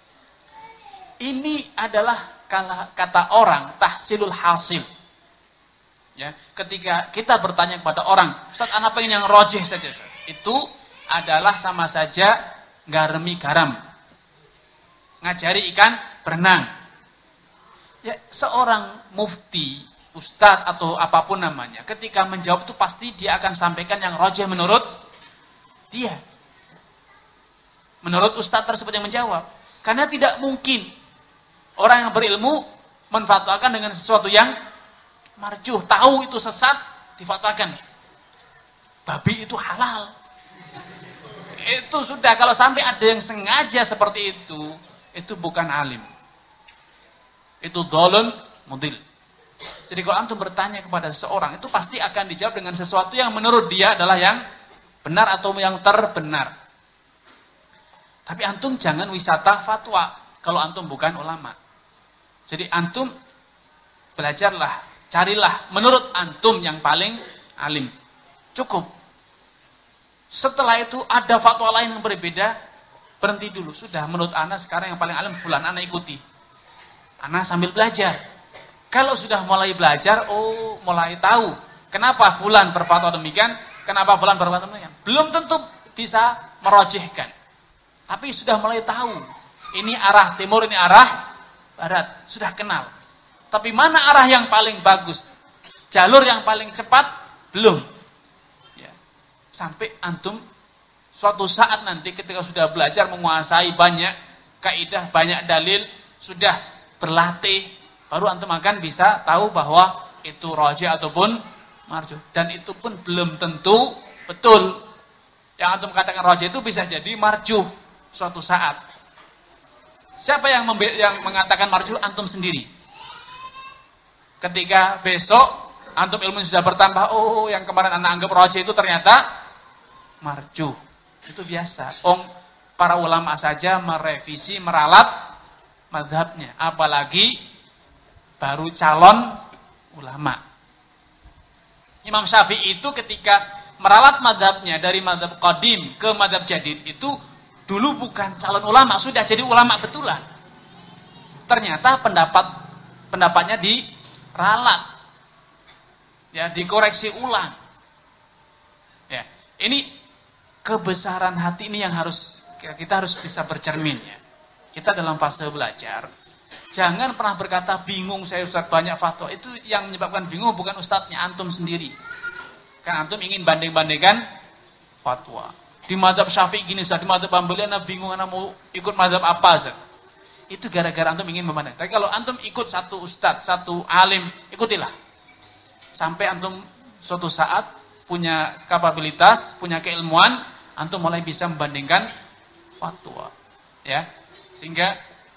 Ini adalah kata orang tahsilul hasil. Ya, ketika kita bertanya kepada orang, Ustaz, anak pengen yang rojih saja Ustaz. Itu adalah sama saja garemi garam, ngajari ikan berenang. Ya, seorang mufti, ustadz atau apapun namanya, ketika menjawab itu pasti dia akan sampaikan yang rojih menurut dia, menurut ustadz tersebut yang menjawab. Karena tidak mungkin orang yang berilmu menfatwakan dengan sesuatu yang marjuh, tahu itu sesat, difatwakan babi itu halal. Itu sudah, kalau sampai ada yang sengaja seperti itu, itu bukan alim. Itu dhalun mudil. Jadi kalau antum bertanya kepada seseorang, itu pasti akan dijawab dengan sesuatu yang menurut dia adalah yang benar atau yang terbenar. Tapi antum jangan wisata fatwa kalau antum bukan ulama. Jadi antum belajarlah, carilah menurut antum yang paling alim. Cukup. Setelah itu ada fatwa lain yang berbeda, berhenti dulu. Sudah, menurut ana sekarang yang paling alim fulan, ana ikuti. Ana sambil belajar. Kalau sudah mulai belajar, oh mulai tahu kenapa fulan berfatwa demikian, kenapa fulan berfatwa demikian. Belum tentu bisa merojihkan. Tapi sudah mulai tahu. Ini arah timur, ini arah barat. Sudah kenal. Tapi mana arah yang paling bagus? Jalur yang paling cepat? Belum. Ya. Sampai antum suatu saat nanti ketika sudah belajar menguasai banyak kaidah, banyak dalil, sudah berlatih, baru antum akan bisa tahu bahwa itu rajih ataupun marjuh. Dan itu pun belum tentu betul. Yang antum katakan rajih itu bisa jadi marjuh suatu saat. Siapa yang, yang mengatakan marjuh? Antum sendiri. Ketika besok antum ilmu sudah bertambah, oh yang kemarin anak anggap rajih itu ternyata marjuh. Itu biasa. Om para ulama saja merevisi, meralat madhabnya, apalagi baru calon ulama. Imam Syafi'i itu ketika meralat madhabnya dari madhab qadim ke madhab jadid, itu dulu bukan calon ulama, sudah jadi ulama betulan. Ternyata pendapat pendapatnya diralat, ya, dikoreksi ulang. Ya, ini kebesaran hati ini yang harus kita harus bisa bercermin, ya. Kita dalam fase belajar, jangan pernah berkata bingung saya Ustaz banyak fatwa. Itu yang menyebabkan bingung bukan ustadznya, antum sendiri. Kan antum ingin banding-bandingkan fatwa. Di mazhab Syafi'i gini Ustaz, di mazhab Hambali ana bingung ana mau ikut mazhab apa Ustaz. Itu gara-gara antum ingin memandang. Tapi kalau antum ikut satu ustadz, satu alim, ikutilah. Sampai antum suatu saat punya kapabilitas, punya keilmuan, antum mulai bisa membandingkan fatwa. Ya. Sehingga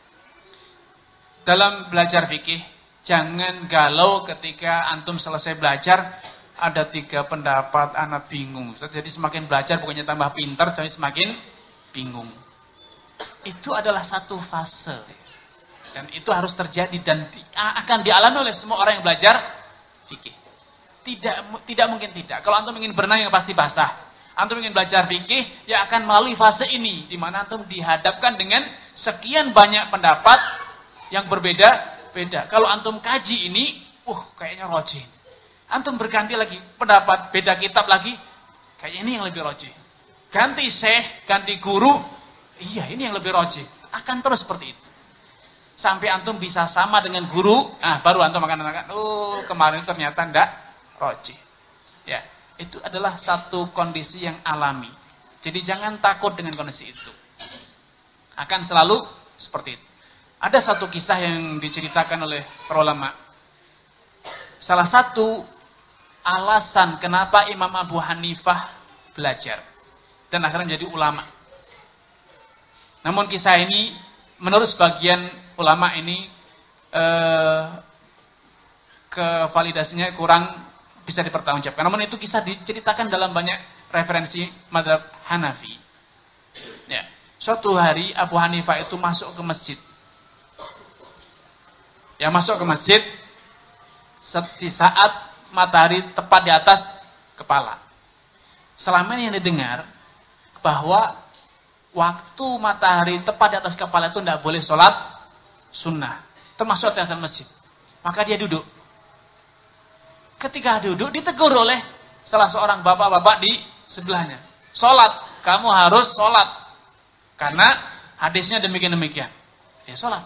dalam belajar fikih jangan galau ketika antum selesai belajar ada tiga pendapat, anak bingung. Jadi semakin belajar bukannya tambah pintar, jadi semakin bingung. Itu adalah satu fase. Dan itu harus terjadi dan di, akan dialami oleh semua orang yang belajar fikih. Tidak tidak mungkin tidak. Kalau antum ingin berenang yang pasti basah. Antum ingin belajar fikih, ya akan melalui fase ini, di mana antum dihadapkan dengan sekian banyak pendapat yang berbeda-beda. Kalau antum kaji ini, uh kayaknya rajih. Antum berganti lagi pendapat, beda kitab lagi, kayaknya ini yang lebih rajih. ganti syekh, ganti guru, iya ini yang lebih rajih. Akan terus seperti itu. Sampai antum bisa sama dengan guru, ah baru antum akan mengatakan, oh kemarin ternyata enggak rajih. Ya, itu adalah satu kondisi yang alami. Jadi jangan takut dengan kondisi itu. Akan selalu seperti itu. Ada satu kisah yang diceritakan oleh para ulama. Salah satu alasan kenapa Imam Abu Hanifah belajar dan akhirnya menjadi ulama. Namun kisah ini menurut sebagian ulama ini eh, kevalidasinya kurang bisa dipertanggungjawabkan. Namun itu kisah diceritakan dalam banyak referensi mazhab Hanafi. Ya, suatu hari Abu Hanifah itu masuk ke masjid. Ya masuk ke masjid di saat matahari tepat di atas kepala. Selama ini yang didengar bahwa waktu matahari tepat di atas kepala itu tidak boleh sholat sunnah, termasuk di atas masjid. Maka dia duduk. Ketika duduk ditegur oleh salah seorang bapak-bapak di sebelahnya. Sholat, kamu harus sholat. Karena hadisnya demikian-demikian. Ya sholat.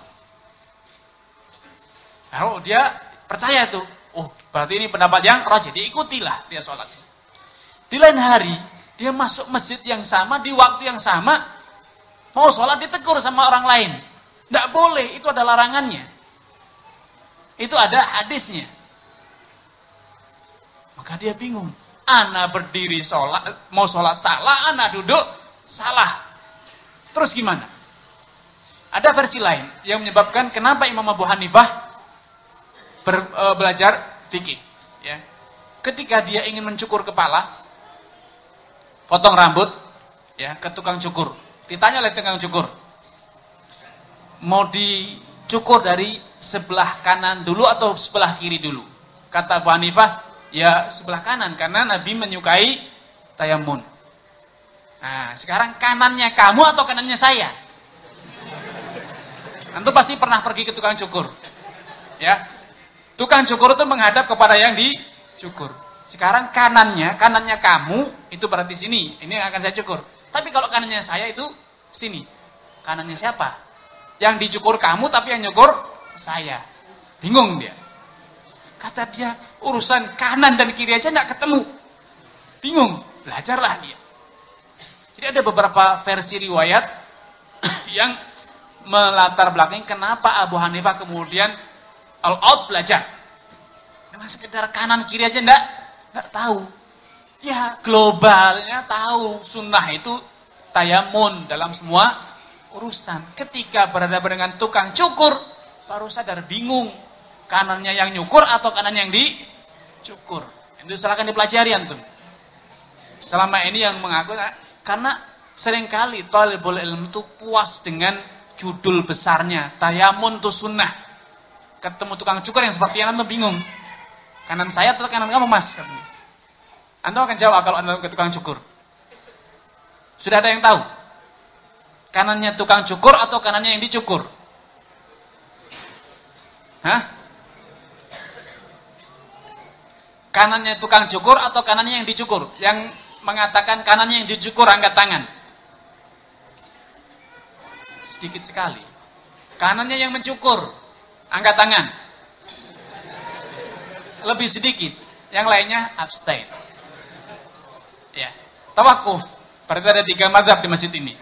Lalu dia percaya itu. Oh, berarti ini pendapat yang rajih. Diikutilah dia sholat. Di lain hari, dia masuk masjid yang sama, di waktu yang sama, mau sholat ditegur sama orang lain. Tidak boleh, itu ada larangannya. Itu ada hadisnya. Maka dia bingung. Ana berdiri sholat, mau sholat salah, ana duduk salah. Terus gimana? Ada versi lain yang menyebabkan kenapa Imam Abu Hanifah ber, e, belajar fikih. Ya. Ketika dia ingin mencukur kepala, potong rambut, ya ke tukang cukur. Ditanya oleh tukang cukur, mau dicukur dari sebelah kanan dulu atau sebelah kiri dulu? Kata Abu Hanifah, ya sebelah kanan karena Nabi menyukai tayamun. Nah, sekarang kanannya kamu atau kanannya saya? Antum pasti pernah pergi ke tukang cukur. Ya. Tukang cukur itu menghadap kepada yang dicukur. Sekarang kanannya, kanannya kamu itu berarti sini. Ini yang akan saya cukur. Tapi kalau kanannya saya itu sini. Kanannya siapa? Yang dicukur kamu tapi yang nyukur saya. Bingung dia. Kata dia, urusan kanan dan kiri aja enggak ketemu. Bingung. Belajarlah dia. Jadi ada beberapa versi riwayat yang melatar belakangi kenapa Abu Hanifah kemudian all out belajar. Karena sekedar kanan kiri aja enggak enggak tahu. Ya, globalnya tahu sunnah itu tayamun dalam semua urusan. Ketika berhadapan dengan tukang cukur, baru sadar bingung. Kanannya yang nyukur atau kanan yang dicukur. Itu silakan dipelajari antum. Selama ini yang mengaku, karena seringkali talibul ilmu itu puas dengan judul besarnya, tayamun itu sunnah. Ketemu tukang cukur yang seperti yang antum bingung. Kanan saya atau kanan kamu, Mas? Antum akan jawab kalau antum ke tukang cukur. Sudah ada yang tahu? Kanannya tukang cukur atau kanannya yang dicukur? Hah? Kanannya tukang cukur atau kanannya yang dicukur? Yang mengatakan kanannya yang dicukur angkat tangan. Sedikit sekali. Kanannya yang mencukur angkat tangan. Lebih sedikit. Yang lainnya abstain. Ya, tawakuf. Berarti ada tiga mazhab di masjid ini.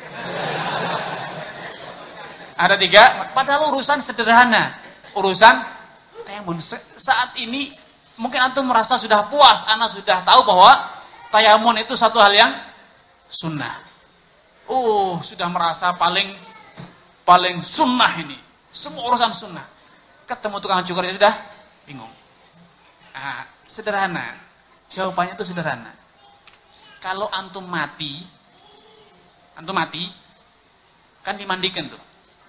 Ada tiga. Padahal urusan sederhana. Urusan tayamun. Saat ini mungkin antum merasa sudah puas. Ana sudah tahu bahwa tayamun itu satu hal yang sunnah. Oh, sudah merasa paling paling sunnah ini. Semua urusan sunnah. Ketemu tukang cukur itu sudah bingung. Nah, sederhana. Jawabannya itu sederhana. Kalau antum mati, antum mati, kan dimandikan tuh.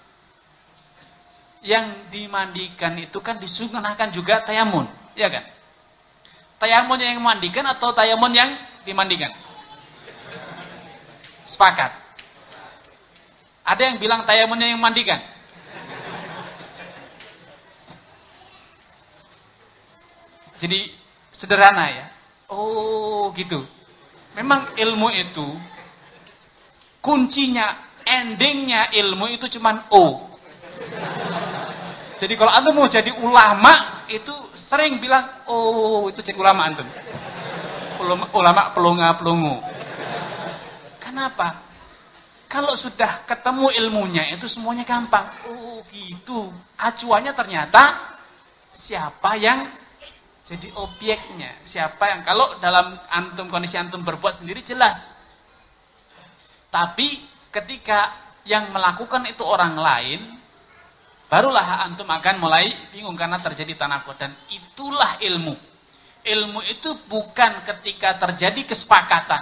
Yang dimandikan itu kan disunahkan juga tayamun, ya kan? Tayamun yang memandikan atau tayamun yang dimandikan? Sepakat. Ada yang bilang tayamunnya yang memandikan? Jadi sederhana ya. Oh gitu. Memang ilmu itu kuncinya, endingnya ilmu itu cuman O. Jadi kalau antum mau jadi ulama, itu sering bilang, oh itu jadi ulama antum. Ulama, ulama pelonga-pelongo. Kenapa? Kalau sudah ketemu ilmunya, itu semuanya gampang. Oh gitu. Acuannya ternyata siapa yang jadi objeknya. Siapa yang, kalau dalam antum, kondisi antum berbuat sendiri jelas. Tapi ketika yang melakukan itu orang lain, barulah antum akan mulai bingung karena terjadi tanakut. Dan itulah ilmu. Ilmu itu bukan ketika terjadi kesepakatan.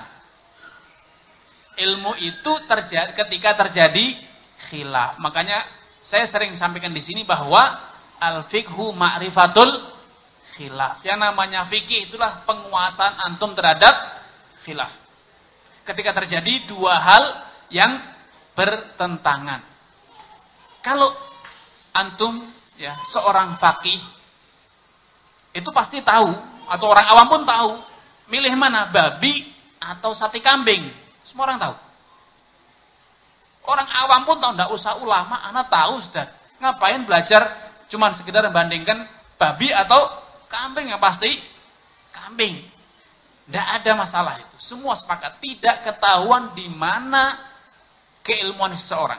Ilmu itu terjadi ketika terjadi khilaf. Makanya saya sering sampaikan di sini bahwa al-fiqhu ma'rifatul khilaf. Yang namanya fikih itulah penguasaan antum terhadap khilaf. Ketika terjadi dua hal yang bertentangan. Kalau antum ya seorang faqih itu pasti tahu, atau orang awam pun tahu, milih mana, babi atau sate kambing. Semua orang tahu. Orang awam pun tahu, enggak usah ulama, anak tahu sudah. Ngapain belajar cuman sekedar membandingkan babi atau kambing, yang pasti kambing. Enggak ada masalah itu. Semua sepakat, tidak ketahuan di mana keilmuan seseorang.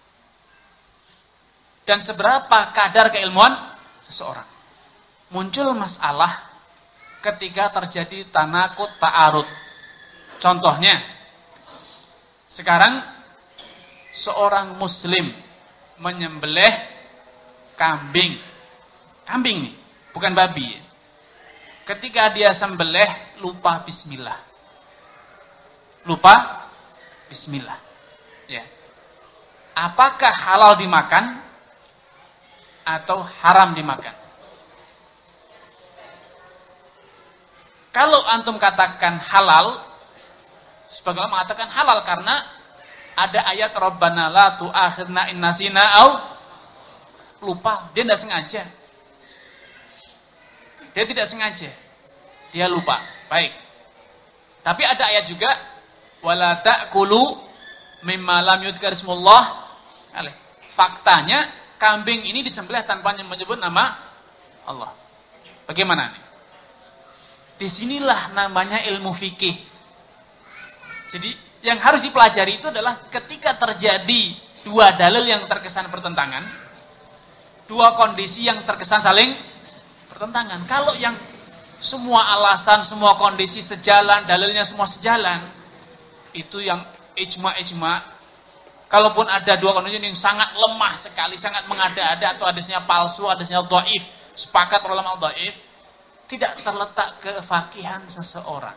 Dan seberapa kadar keilmuan seseorang. Muncul masalah ketika terjadi tanakut ta'arud. Contohnya, sekarang seorang muslim menyembelih kambing. Kambing nih, bukan babi. Ketika dia sembelih lupa bismillah. Lupa bismillah. Ya. Apakah halal dimakan atau haram dimakan? Kalau antum katakan halal, sebagian mengatakan halal karena ada ayat Rabbana la tu'akhirna in nasina au lupa. Dia tidak sengaja. Dia tidak sengaja. Dia lupa. Baik. Tapi ada ayat juga wala ta'kulu mimma lam yudhkar ismullah. Faktanya kambing ini disembelih tanpa menyebut nama Allah. Bagaimana nih? Disinilah namanya ilmu fikih. Jadi yang harus dipelajari itu adalah ketika terjadi dua dalil yang terkesan bertentangan, dua kondisi yang terkesan saling bertentangan. Kalau yang semua alasan, semua kondisi sejalan, dalilnya semua sejalan, itu yang ijma-ijma. Kalaupun ada dua kondisi yang sangat lemah sekali, sangat mengada-ada, atau hadisnya palsu, hadisnya dhaif, sepakat ulama dhaif, tidak terletak kefakihan seseorang.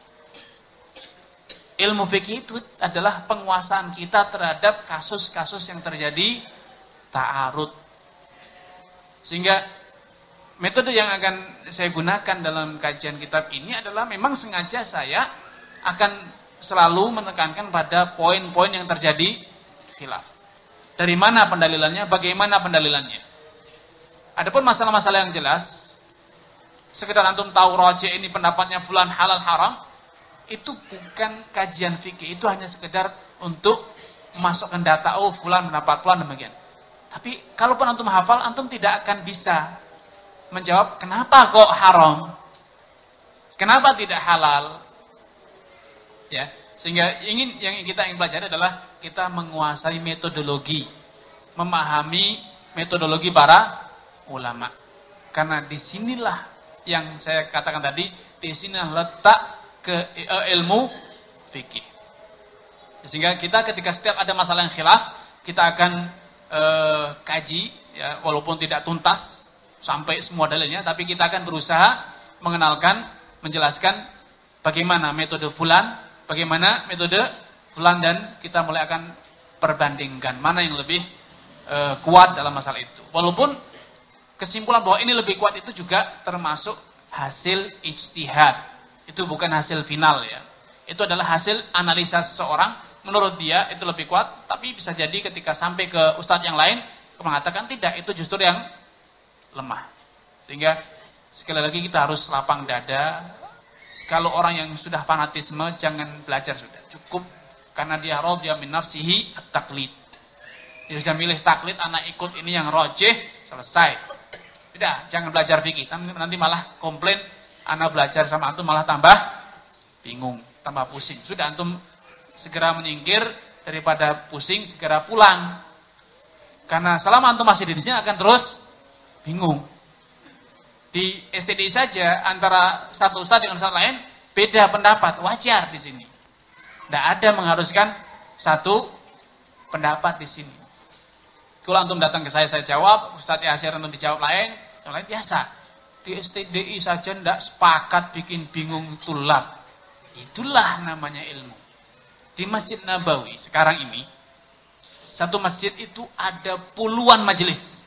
Ilmu fikih itu adalah penguasaan kita terhadap kasus-kasus yang terjadi ta'arud. Sehingga metode yang akan saya gunakan dalam kajian kitab ini adalah memang sengaja saya akan selalu menekankan pada poin-poin yang terjadi khilaf. Dari mana pendalilannya, bagaimana pendalilannya. Adapun masalah-masalah yang jelas, sekedar antum tahu rajih ini pendapatnya fulan halal haram, itu bukan kajian fikih, itu hanya sekedar untuk memasukkan data, oh fulan pendapat fulan demikian. Tapi kalaupun antum hafal, antum tidak akan bisa menjawab kenapa kok haram, kenapa tidak halal, ya. Sehingga ingin yang kita ingin pelajari adalah kita menguasai metodologi, memahami metodologi para ulama. Karena disinilah yang saya katakan tadi, disinilah letak ke ilmu fikih. Sehingga kita ketika setiap ada masalah yang khilaf, kita akan eh, kaji, ya, walaupun tidak tuntas sampai semua dalilnya, tapi kita akan berusaha mengenalkan, menjelaskan bagaimana metode fulan, bagaimana metode fulan, dan kita mulai akan perbandingkan mana yang lebih eh, kuat dalam masalah itu. Walaupun kesimpulan bahwa ini lebih kuat itu juga termasuk hasil ijtihad. Itu bukan hasil final, ya. Itu adalah hasil analisa seseorang. Menurut dia itu lebih kuat, tapi bisa jadi ketika sampai ke ustadz yang lain mengatakan tidak, itu justru yang lemah. Sehingga sekali lagi kita harus lapang dada. Kalau orang yang sudah fanatisme, jangan belajar sudah. Cukup Karena dia radhiya min nafsihi at-taqlid. Dia sudah milih taklid, anak ikut ini yang rojih, selesai. Tidak, jangan belajar fikih. Nanti malah komplain, anak belajar sama antum malah tambah bingung, tambah pusing. Sudah antum segera menyingkir, daripada pusing segera pulang. Karena selama antum masih di sini akan terus bingung. Di S T D I saja antara satu ustaz dengan ustaz lain beda pendapat, wajar di sini. Tidak ada mengharuskan satu pendapat di sini. Kalau antum datang ke saya, saya jawab, Ustaz Yasir antum dijawab lain, yang lain biasa. Di S T D I saja tidak sepakat, bikin bingung tulab. Itulah namanya ilmu. Di Masjid Nabawi sekarang ini, satu masjid itu ada puluhan majelis.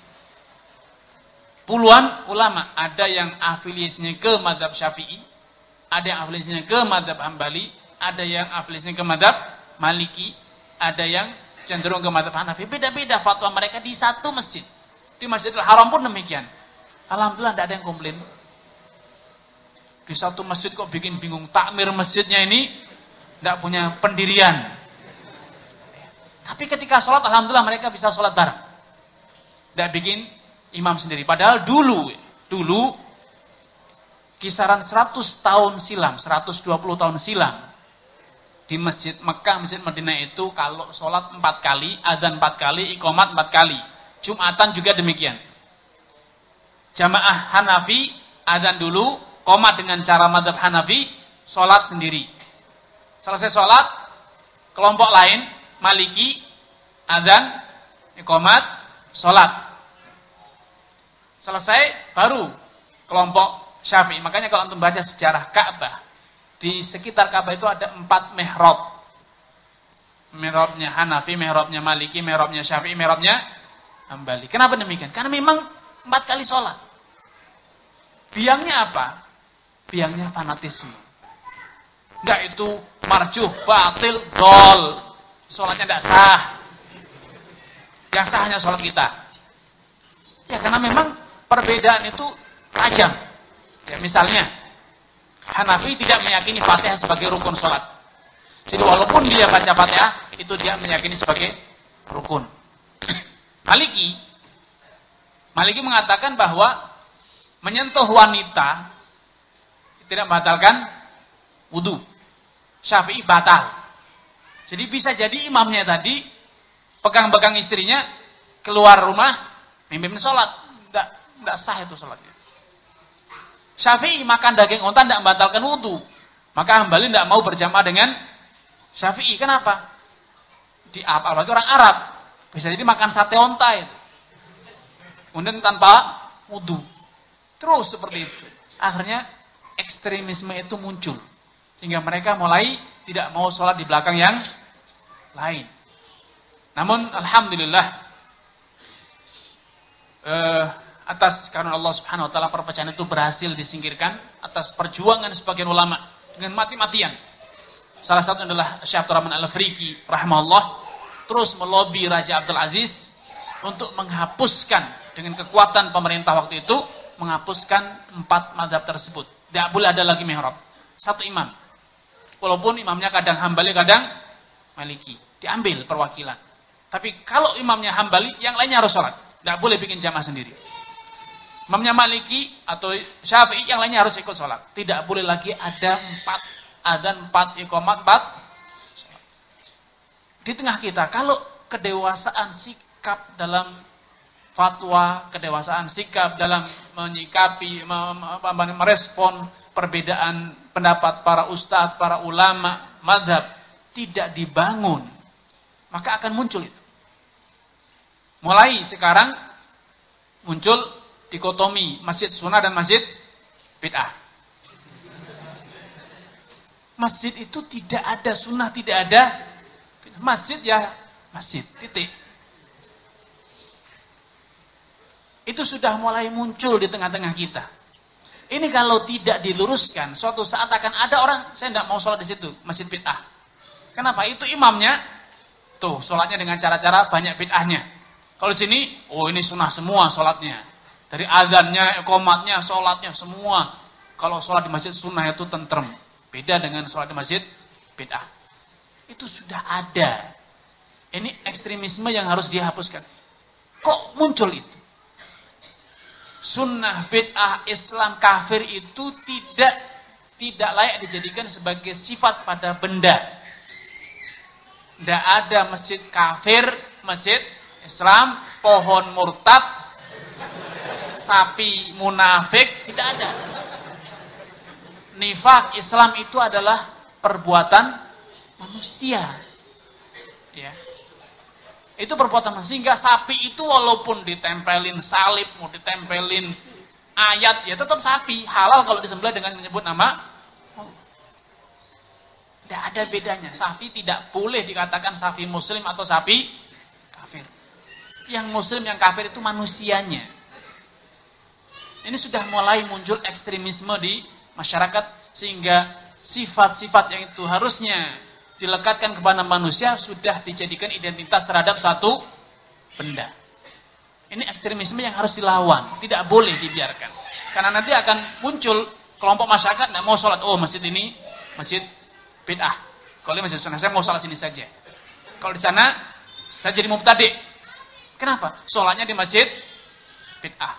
Puluhan ulama. Ada yang afiliasinya ke mazhab Syafi'i, ada yang afiliasinya ke mazhab Hambali, ada yang afiliasinya ke mazhab Maliki, ada yang cenderung ke mazhab Hanafi. Beda-beda fatwa mereka di satu masjid. Di Masjidil Haram pun demikian. Alhamdulillah tidak ada yang komplain. Di satu masjid kok bikin bingung, takmir masjidnya ini tidak punya pendirian. Tapi ketika sholat, alhamdulillah mereka bisa sholat bareng. Tidak bikin imam sendiri. Padahal dulu, dulu kisaran seratus tahun silam, seratus dua puluh tahun silam, di Masjid Mekah, Masjid Madinah itu kalau sholat empat kali, adzan empat kali, iqamat empat kali. Jumatan juga demikian. Jamaah Hanafi, adzan dulu, qomat dengan cara mazhab Hanafi, sholat sendiri. Selesai sholat, kelompok lain, Maliki, adzan, iqamat, sholat. Selesai, baru kelompok Syafi'i. Makanya kalau antum baca sejarah Ka'bah, di sekitar Ka'bah itu ada empat mihrab. Mihrabnya Hanafi, mihrabnya Maliki, mihrabnya Syafi'i, mihrabnya Hambali. Kenapa demikian? Karena memang empat kali sholat. Biangnya apa? Biangnya fanatisme. Enggak, itu marjuh, batil, dol. Sholatnya tidak sah. Yang sah hanya sholat kita. Ya karena memang perbedaan itu tajam. Ya misalnya Hanafi tidak meyakini Fatihah sebagai rukun sholat. Jadi walaupun dia baca Fatihah, itu dia meyakini sebagai rukun. Maliki, Maliki mengatakan bahwa menyentuh wanita tidak membatalkan wudu. Syafi'i batal. Jadi bisa jadi imamnya tadi pegang-pegang istrinya keluar rumah mimpin sholat, tidak tidak sah itu sholatnya. Syafi'i makan daging unta tidak membatalkan wudu. Maka Hambali tidak mau berjamaah dengan Syafi'i. Kenapa? Di apalagi orang Arab bisa jadi makan sate unta itu. Kemudian tanpa wudu. Terus seperti itu. Akhirnya ekstremisme itu muncul. Sehingga mereka mulai tidak mau sholat di belakang yang lain. Namun alhamdulillah eh, atas karena Allah Subhanahu wa taala perpecahan itu berhasil disingkirkan atas perjuangan sebagian ulama dengan mati-matian. Salah satu adalah Syekh Abdurrahman Al-Afriqi rahimahullah terus melobi Raja Abdul Aziz untuk menghapuskan dengan kekuatan pemerintah waktu itu menghapuskan empat mazhab tersebut. Tidak boleh ada lagi mihrab. Satu imam. Walaupun imamnya kadang Hambali, kadang Maliki. Diambil perwakilan. Tapi kalau imamnya Hambali, yang lainnya harus sholat. Tidak boleh bikin jamaah sendiri. Imamnya Maliki atau Syafi'i yang lainnya harus ikut sholat. Tidak boleh lagi ada empat adzan, empat iqamat, empat. Di tengah kita, kalau kedewasaan sikap dalam fatwa, kedewasaan sikap dalam menyikapi, merespon perbedaan pendapat para ustadz, para ulama, madhab tidak dibangun, maka akan muncul itu. Mulai sekarang muncul dikotomi masjid sunnah dan masjid bid'ah. Masjid itu tidak ada sunnah, tidak ada masjid ya masjid, titik. Itu sudah mulai muncul di tengah-tengah kita. Ini kalau tidak diluruskan, suatu saat akan ada orang, saya tidak mau sholat di situ, masjid bid'ah. Kenapa? Itu imamnya, tuh sholatnya dengan cara-cara banyak bid'ahnya. Kalau di sini, oh ini sunnah semua sholatnya. Dari azannya, iqamatnya, sholatnya, semua. Kalau sholat di masjid sunnah itu tentrem. Beda dengan sholat di masjid bid'ah. Itu sudah ada. Ini ekstremisme yang harus dihapuskan. Kok muncul itu? Sunnah, bid'ah, Islam, kafir itu tidak tidak layak dijadikan sebagai sifat pada benda. Tidak ada masjid kafir, masjid Islam, pohon murtad, sapi munafik, tidak ada. Nifak Islam itu adalah perbuatan manusia. Ya. Itu perbuatan manusia. Sehingga sapi itu walaupun ditempelin salib, mau ditempelin ayat, ya tetap sapi. Halal kalau disembelih dengan menyebut nama Allah. Tidak ada bedanya. Sapi tidak boleh dikatakan sapi muslim atau sapi kafir. Yang muslim, yang kafir itu manusianya. Ini sudah mulai muncul ekstremisme di masyarakat, sehingga sifat-sifat yang itu harusnya dilekatkan kepada manusia sudah dijadikan identitas terhadap satu benda. Ini ekstremisme yang harus dilawan, tidak boleh dibiarkan. Karena nanti akan muncul kelompok masyarakat tidak mau sholat. Oh, masjid ini masjid bid'ah. Kalau ini masjid sunnah, saya mau sholat sini saja. Kalau di sana saya jadi mubtadi'. Kenapa? Sholatnya di masjid bid'ah.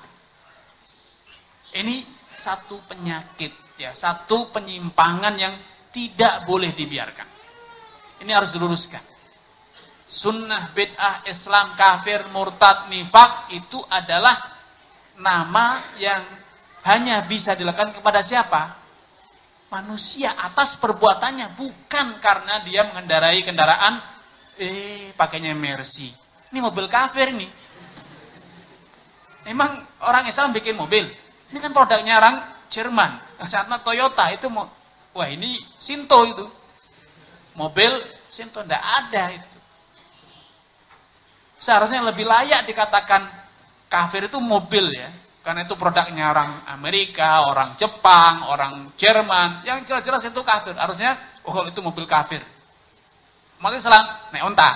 Ini satu penyakit, ya, satu penyimpangan yang tidak boleh dibiarkan. Ini harus diluruskan. Sunnah, bid'ah, Islam, kafir, murtad, nifak itu adalah nama yang hanya bisa dilakukan kepada siapa? Manusia atas perbuatannya, bukan karena dia mengendarai kendaraan eh pakainya Mercy. Ini mobil kafir nih. Emang orang Islam bikin mobil? Ini kan produknya orang Jerman, karena Toyota itu mau, wah ini Shinto itu, mobil Shinto, tidak ada itu. Seharusnya lebih layak dikatakan kafir itu mobil ya, karena itu produknya orang Amerika, orang Jepang, orang Jerman, yang jelas-jelas itu kafir. Harusnya, oh itu mobil kafir. Umat Islam naik unta.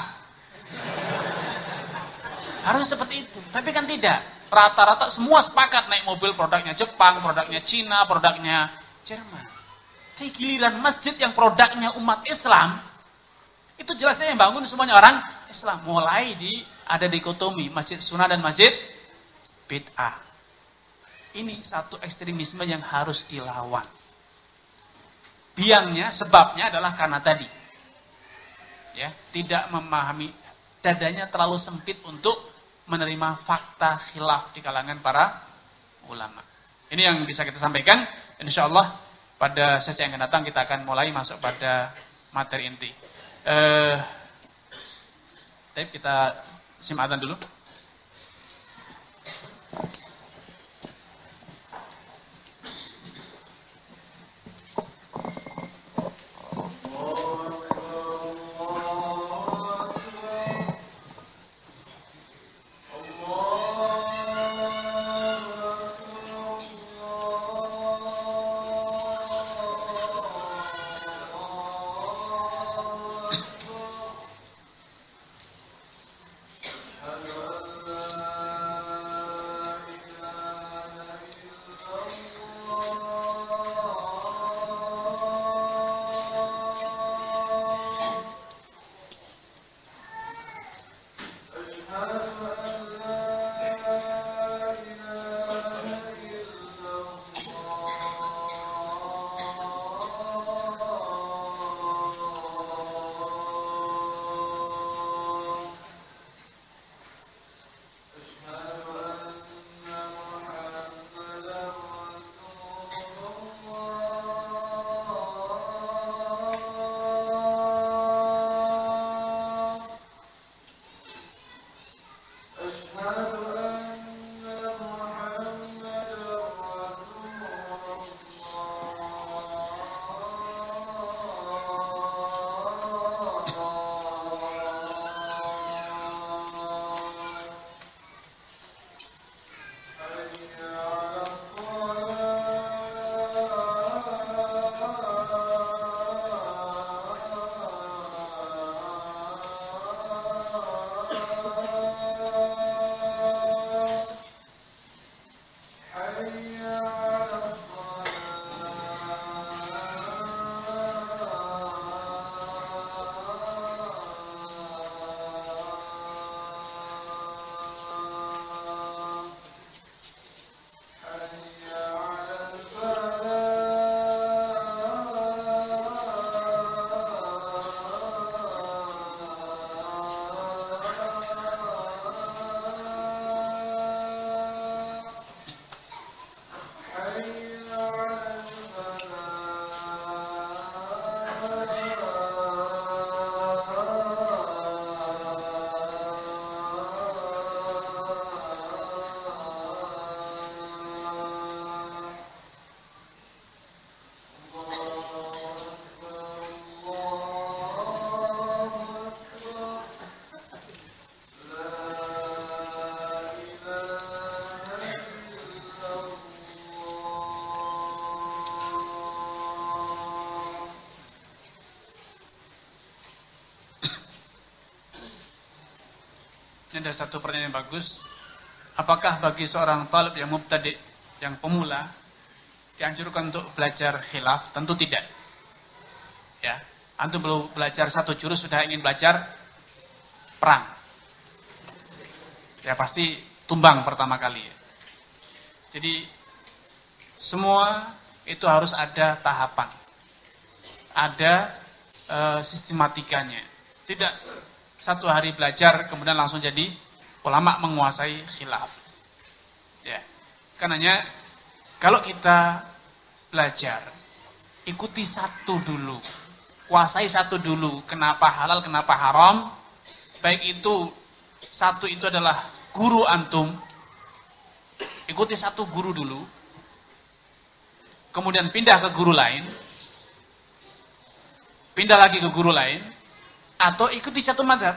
Harusnya seperti itu, tapi kan tidak. Rata-rata semua sepakat naik mobil produknya Jepang, produknya Cina, produknya Jerman. Tapi giliran masjid yang produknya umat Islam, itu jelasnya yang bangun semuanya orang Islam. Mulai di ada dikotomi masjid sunnah dan masjid bid'ah. Ini satu ekstremisme yang harus dilawan. Biangnya, sebabnya adalah karena tadi, ya, tidak memahami, dadanya terlalu sempit untuk menerima fakta khilaf di kalangan para ulama. Ini yang bisa kita sampaikan. Insyaallah pada sesi yang akan datang kita akan mulai masuk pada materi inti. Eh, kita simak adzan dulu. Halo. Ini ada satu pertanyaan yang bagus. Apakah bagi seorang talib yang mubtadi', yang pemula, dianjurkan untuk belajar khilaf? Tentu tidak. Ya, antum belum belajar satu jurus sudah ingin belajar perang. Ya pasti tumbang pertama kali. Ya. Jadi semua itu harus ada tahapan, ada e, sistematikanya. Tidak satu hari belajar kemudian langsung jadi ulama menguasai khilaf. Ya, karenanya kalau kita belajar, ikuti satu dulu, kuasai satu dulu. Kenapa halal, kenapa haram? Baik itu satu itu adalah guru antum. Ikuti satu guru dulu, kemudian pindah ke guru lain, pindah lagi ke guru lain, atau ikuti satu mazhab.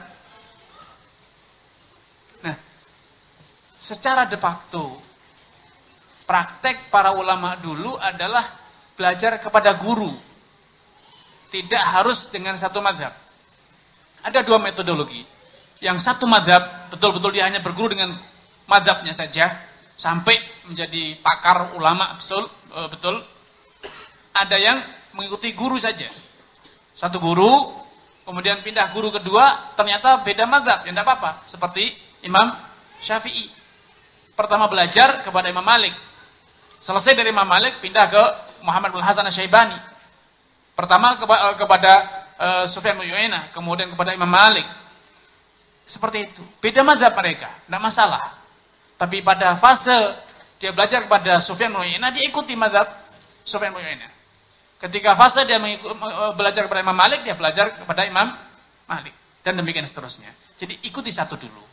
Nah, secara de facto, praktek para ulama dulu adalah belajar kepada guru, tidak harus dengan satu mazhab. Ada dua metodologi. Yang satu mazhab, betul-betul dia hanya berguru dengan mazhabnya saja, sampai menjadi pakar ulama betul, betul. Ada yang mengikuti guru saja. Satu guru, kemudian pindah guru kedua, ternyata beda mazhab, ya tidak apa-apa. Seperti Imam Syafi'i. Pertama belajar kepada Imam Malik. Selesai dari Imam Malik, pindah ke Muhammad bin Hasan Asy-Syaibani. Pertama kepada uh, Sufyan bin Uyainah, kemudian kepada Imam Malik. Seperti itu. Beda mazhab mereka, tidak masalah. Tapi pada fase dia belajar kepada Sufyan bin Uyainah, dia ikuti mazhab Sufyan bin Uyainah. Ketika fase dia belajar kepada Imam Malik, dia belajar kepada Imam Malik. Dan demikian seterusnya. Jadi ikuti satu dulu.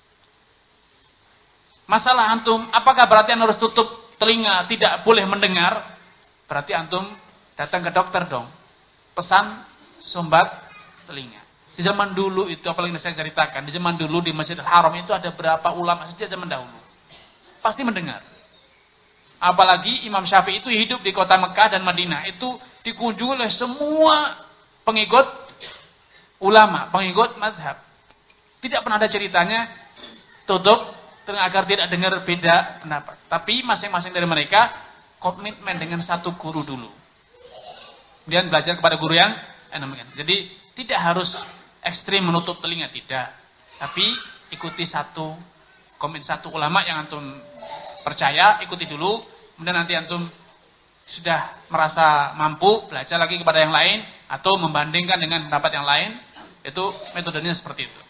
Masalah antum, apakah berarti antum harus tutup telinga, tidak boleh mendengar? Berarti antum datang ke dokter dong. Pesan sumbat telinga. Di zaman dulu itu, apalagi saya ceritakan, di zaman dulu di Masjidil Haram itu ada berapa ulama sejak zaman dahulu. Pasti mendengar. Apalagi Imam Syafi'i itu hidup di kota Mekah dan Madinah. Itu dikunjungi oleh semua pengikut ulama, pengikut mazhab. Tidak pernah ada ceritanya tutup agar tidak dengar beda pendapat. Tapi masing-masing dari mereka komitmen dengan satu guru dulu. Kemudian belajar kepada guru yang enak. Jadi tidak harus ekstrim menutup telinga, tidak. Tapi ikuti satu, komit satu ulama yang antum percaya, ikuti dulu. Kemudian nanti antum sudah merasa mampu, belajar lagi kepada yang lain, atau membandingkan dengan pendapat yang lain. Itu metodenya seperti itu.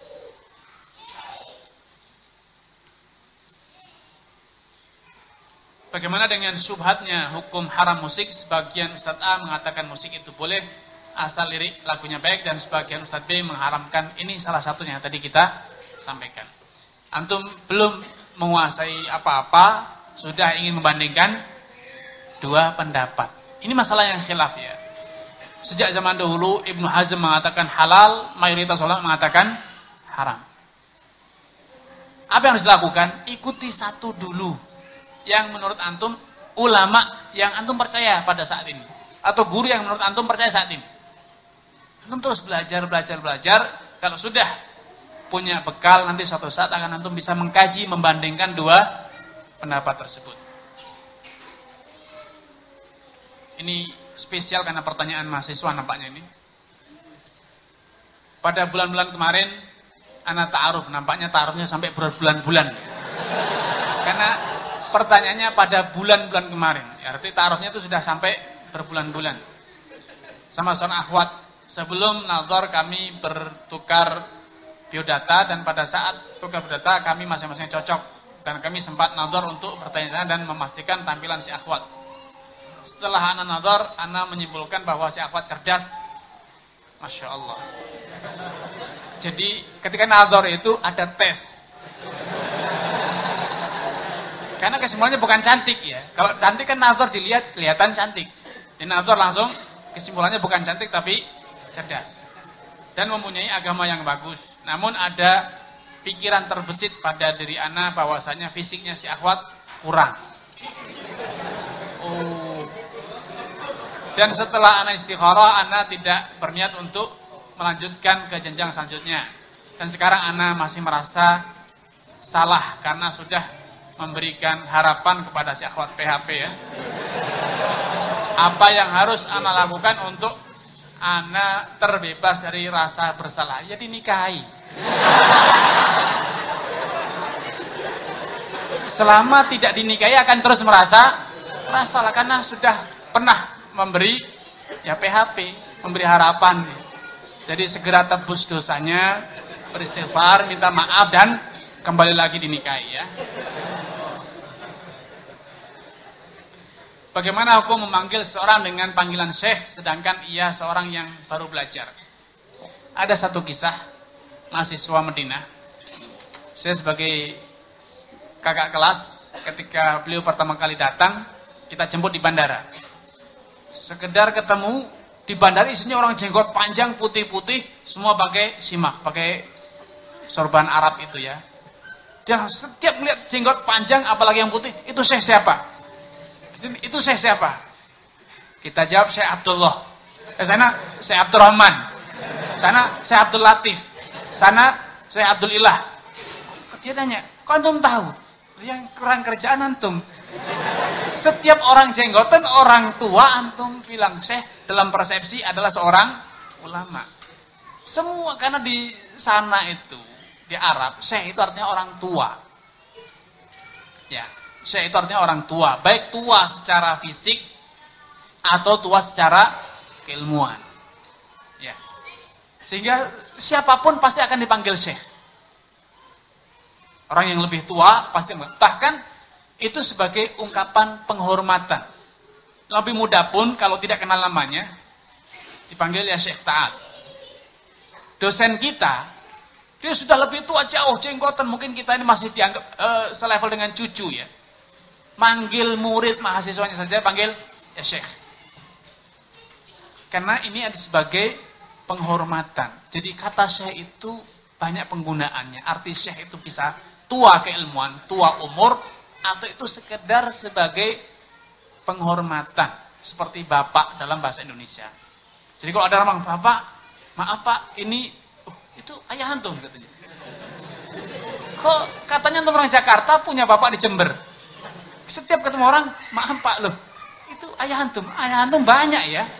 Bagaimana dengan syubhatnya hukum haram musik? Sebagian Ustadz A mengatakan musik itu boleh asal lirik lagunya baik, dan sebagian Ustadz B mengharamkan. Ini salah satunya yang tadi kita sampaikan. Antum belum menguasai apa-apa, sudah ingin membandingkan dua pendapat. Ini masalah yang khilaf ya. Sejak zaman dahulu Ibnu Hazm mengatakan halal, mayoritas ulama mengatakan haram. Apa yang harus dilakukan? Ikuti satu dulu yang menurut antum, ulama yang antum percaya pada saat ini, atau guru yang menurut antum percaya saat ini. Antum terus belajar, belajar, belajar. Kalau sudah punya bekal, nanti suatu saat akan antum bisa mengkaji, membandingkan dua pendapat tersebut. Ini spesial karena pertanyaan mahasiswa nampaknya ini. Pada bulan-bulan kemarin, ana ta'aruf, nampaknya ta'arufnya sampai berbulan-bulan. Karena pertanyaannya pada bulan-bulan kemarin. Ya, arti ta'arufnya itu sudah sampai berbulan-bulan. Sama seorang akhwat, sebelum nadhar kami bertukar biodata, dan pada saat tukar biodata kami masing-masing cocok, dan kami sempat nadhar untuk bertanya dan memastikan tampilan si akhwat. Setelah ana nadhar, ana menyimpulkan bahwa si akhwat cerdas. Masya Allah. Jadi ketika nadhar itu ada tes. Karena kesimpulannya bukan cantik ya. Kalau cantik kan nadhar dilihat kelihatan cantik. Di nadhar langsung kesimpulannya bukan cantik tapi cerdas. Dan mempunyai agama yang bagus. Namun ada pikiran terbesit pada diri ana bahwasanya fisiknya si akhwat kurang. Oh. Dan setelah ana istikharah, ana tidak berniat untuk melanjutkan ke jenjang selanjutnya. Dan sekarang ana masih merasa salah karena sudah memberikan harapan kepada si akhwat P H P ya. Apa yang harus ana lakukan untuk ana terbebas dari rasa bersalah? Ya dinikahi. Selama tidak dinikahi akan terus merasa bersalah karena sudah pernah memberi ya P H P, memberi harapan. Jadi segera tebus dosanya, beristighfar, minta maaf dan kembali lagi dinikahi ya. Bagaimana hukum memanggil seseorang dengan panggilan syekh sedangkan ia seorang yang baru belajar? Ada satu kisah mahasiswa Madinah. Saya sebagai kakak kelas ketika beliau pertama kali datang, kita jemput di bandara. Sekedar ketemu di bandara isinya orang jenggot panjang putih-putih, semua pakai simak, pakai sorban Arab itu ya. Dia setiap melihat jenggot panjang apalagi yang putih, itu syekh siapa? Itu syekh siapa? Kita jawab Syekh Abdullah. Ke sana Syekh Abdurrahman. Sana Syekh Abdul Latif. Sana Syekh Abdul Ilah. Dia tanya, kok antum tahu? Yang kurang kerjaan antum. Setiap orang jenggotan, orang tua antum bilang syekh dalam persepsi adalah seorang ulama. Semua karena di sana itu di Arab, syekh itu artinya orang tua. Ya. Syekh itu artinya orang tua, baik tua secara fisik atau tua secara keilmuan. Ya. Sehingga siapapun pasti akan dipanggil syekh. Orang yang lebih tua pasti, bahkan itu sebagai ungkapan penghormatan. Lebih mudah pun kalau tidak kenal namanya dipanggil ya Syekh Ta'at. Dosen kita dia sudah lebih tua jauh jenggotan, mungkin kita ini masih dianggap uh, selevel dengan cucu ya. Manggil murid mahasiswanya saja panggil ya syekh. Karena ini ada sebagai penghormatan. Jadi kata syekh itu banyak penggunaannya. Arti syekh itu bisa tua keilmuan, tua umur, atau itu sekedar sebagai penghormatan. Seperti bapak dalam bahasa Indonesia. Jadi kalau ada orang bapak, maaf pak, ini oh, itu ayah antum katanya. Kok katanya antum orang Jakarta punya bapak di Jember. Setiap ketemu orang, maaf pak loh, itu ayah antum, ayah antum banyak ya.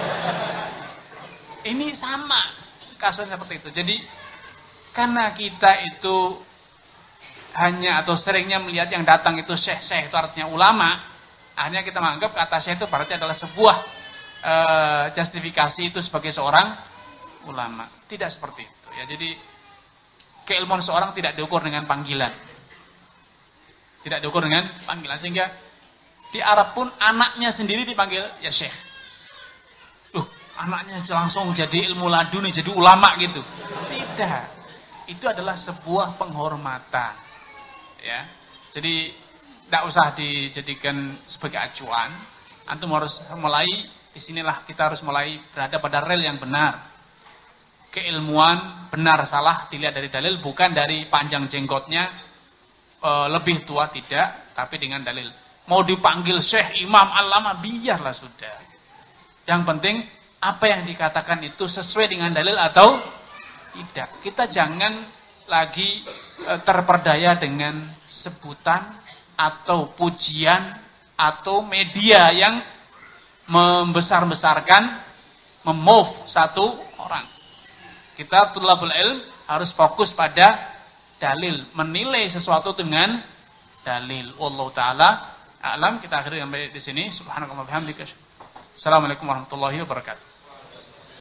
Ini sama kasus seperti itu. Jadi karena kita itu hanya atau seringnya melihat yang datang itu syekh-syekh itu artinya ulama, akhirnya kita menganggap kata syekh itu berarti adalah sebuah uh, justifikasi itu sebagai seorang ulama. Tidak seperti itu ya. Jadi keilmuan seorang tidak diukur dengan panggilan. Tidak diukur dengan panggilan. Sehingga di Arab pun anaknya sendiri dipanggil ya syekh. Loh, anaknya langsung jadi ilmu laduni, jadi ulama gitu. Tidak. Itu adalah sebuah penghormatan. Ya. Jadi tidak usah dijadikan sebagai acuan. Antum harus mulai, disinilah kita harus mulai berada pada rel yang benar. Keilmuan benar salah dilihat dari dalil, bukan dari panjang jenggotnya. Lebih tua tidak, tapi dengan dalil. Mau dipanggil syekh, imam, alama, biarlah sudah. Yang penting apa yang dikatakan itu sesuai dengan dalil atau tidak. Kita jangan lagi terperdaya dengan sebutan atau pujian atau media yang membesar-besarkan, memove satu orang. Kita tulabul ilm harus fokus pada dalil, menilai sesuatu dengan dalil. Wallahu taala a'lam. Kita akhiri sampai di sini. Subhanakallahumma wa bihamdika. Assalamualaikum warahmatullahi wabarakatuh.